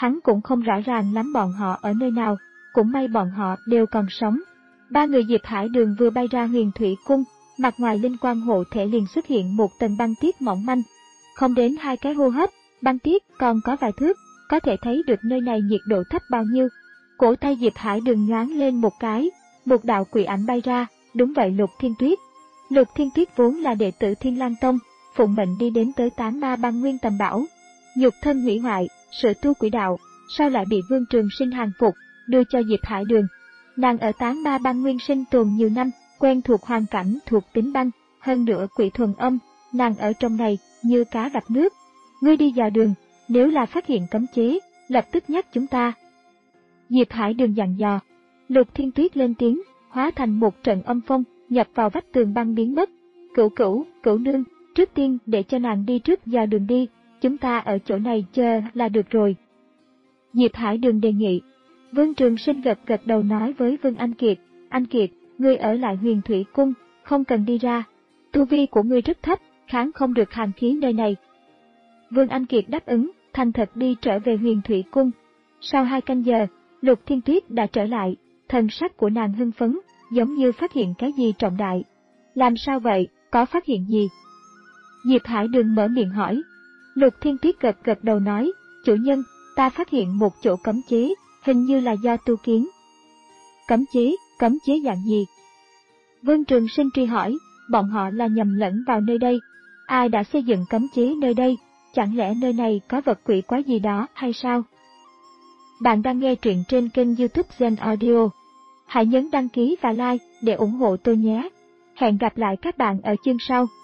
S1: hắn cũng không rõ ràng lắm bọn họ ở nơi nào, cũng may bọn họ đều còn sống. Ba người Diệp Hải Đường vừa bay ra Huyền Thủy Cung, mặt ngoài linh quang hộ thể liền xuất hiện một tầng băng tuyết mỏng manh. Không đến hai cái hô hấp, băng tuyết còn có vài thước, có thể thấy được nơi này nhiệt độ thấp bao nhiêu. Cổ tay Diệp Hải Đường nhoáng lên một cái, một đạo quỷ ảnh bay ra, đúng vậy Lục Thiên Tuyết. Lục Thiên Tuyết vốn là đệ tử Thiên Lang Tông, phụng mệnh đi đến tới Tám Ma Băng Nguyên Tầm Bảo. Nhục thân hủy hoại, sự tu quỷ đạo, sao lại bị Vương Trường Sinh hàng phục, đưa cho Diệp Hải Đường. Nàng ở Tám Ma Băng Nguyên sinh tồn nhiều năm, quen thuộc hoàn cảnh thuộc tính băng, hơn nữa quỷ thuần âm, nàng ở trong này như cá gặp nước. Ngươi đi dò đường, nếu là phát hiện cấm chế, lập tức nhắc chúng ta. Diệp Hải Đường dặn dò. Lục Thiên Tuyết lên tiếng, hóa thành một trận âm phong, nhập vào vách tường băng biến mất. Cửu Cửu, Cửu Nương, trước tiên để cho nàng đi trước dò đường đi, chúng ta ở chỗ này chờ là được rồi. Diệp Hải Đường đề nghị. Vương Trường Sinh gật gật đầu nói với Vương Anh Kiệt, Anh Kiệt, ngươi ở lại Huyền Thủy Cung, không cần đi ra. Tu vi của ngươi rất thấp, kháng không được hàn khí nơi này. Vương Anh Kiệt đáp ứng, thành thật đi trở về Huyền Thủy Cung. Sau hai canh giờ, Lục Thiên Tuyết đã trở lại, thần sắc của nàng hưng phấn, giống như phát hiện cái gì trọng đại. Làm sao vậy, có phát hiện gì? Diệp Hải Đường mở miệng hỏi. Lục Thiên Tuyết gật gật đầu nói, chủ nhân, ta phát hiện một chỗ cấm chế, hình như là do tu kiến. Cấm chế, cấm chế dạng gì? Vương Trường Sinh truy hỏi, bọn họ là nhầm lẫn vào nơi đây. Ai đã xây dựng cấm chế nơi đây, chẳng lẽ nơi này có vật quỷ quái gì đó hay sao? Bạn đang nghe truyện trên kênh YouTube Zen Audio. Hãy nhấn đăng ký và like để ủng hộ tôi nhé. Hẹn gặp lại các bạn ở chương sau.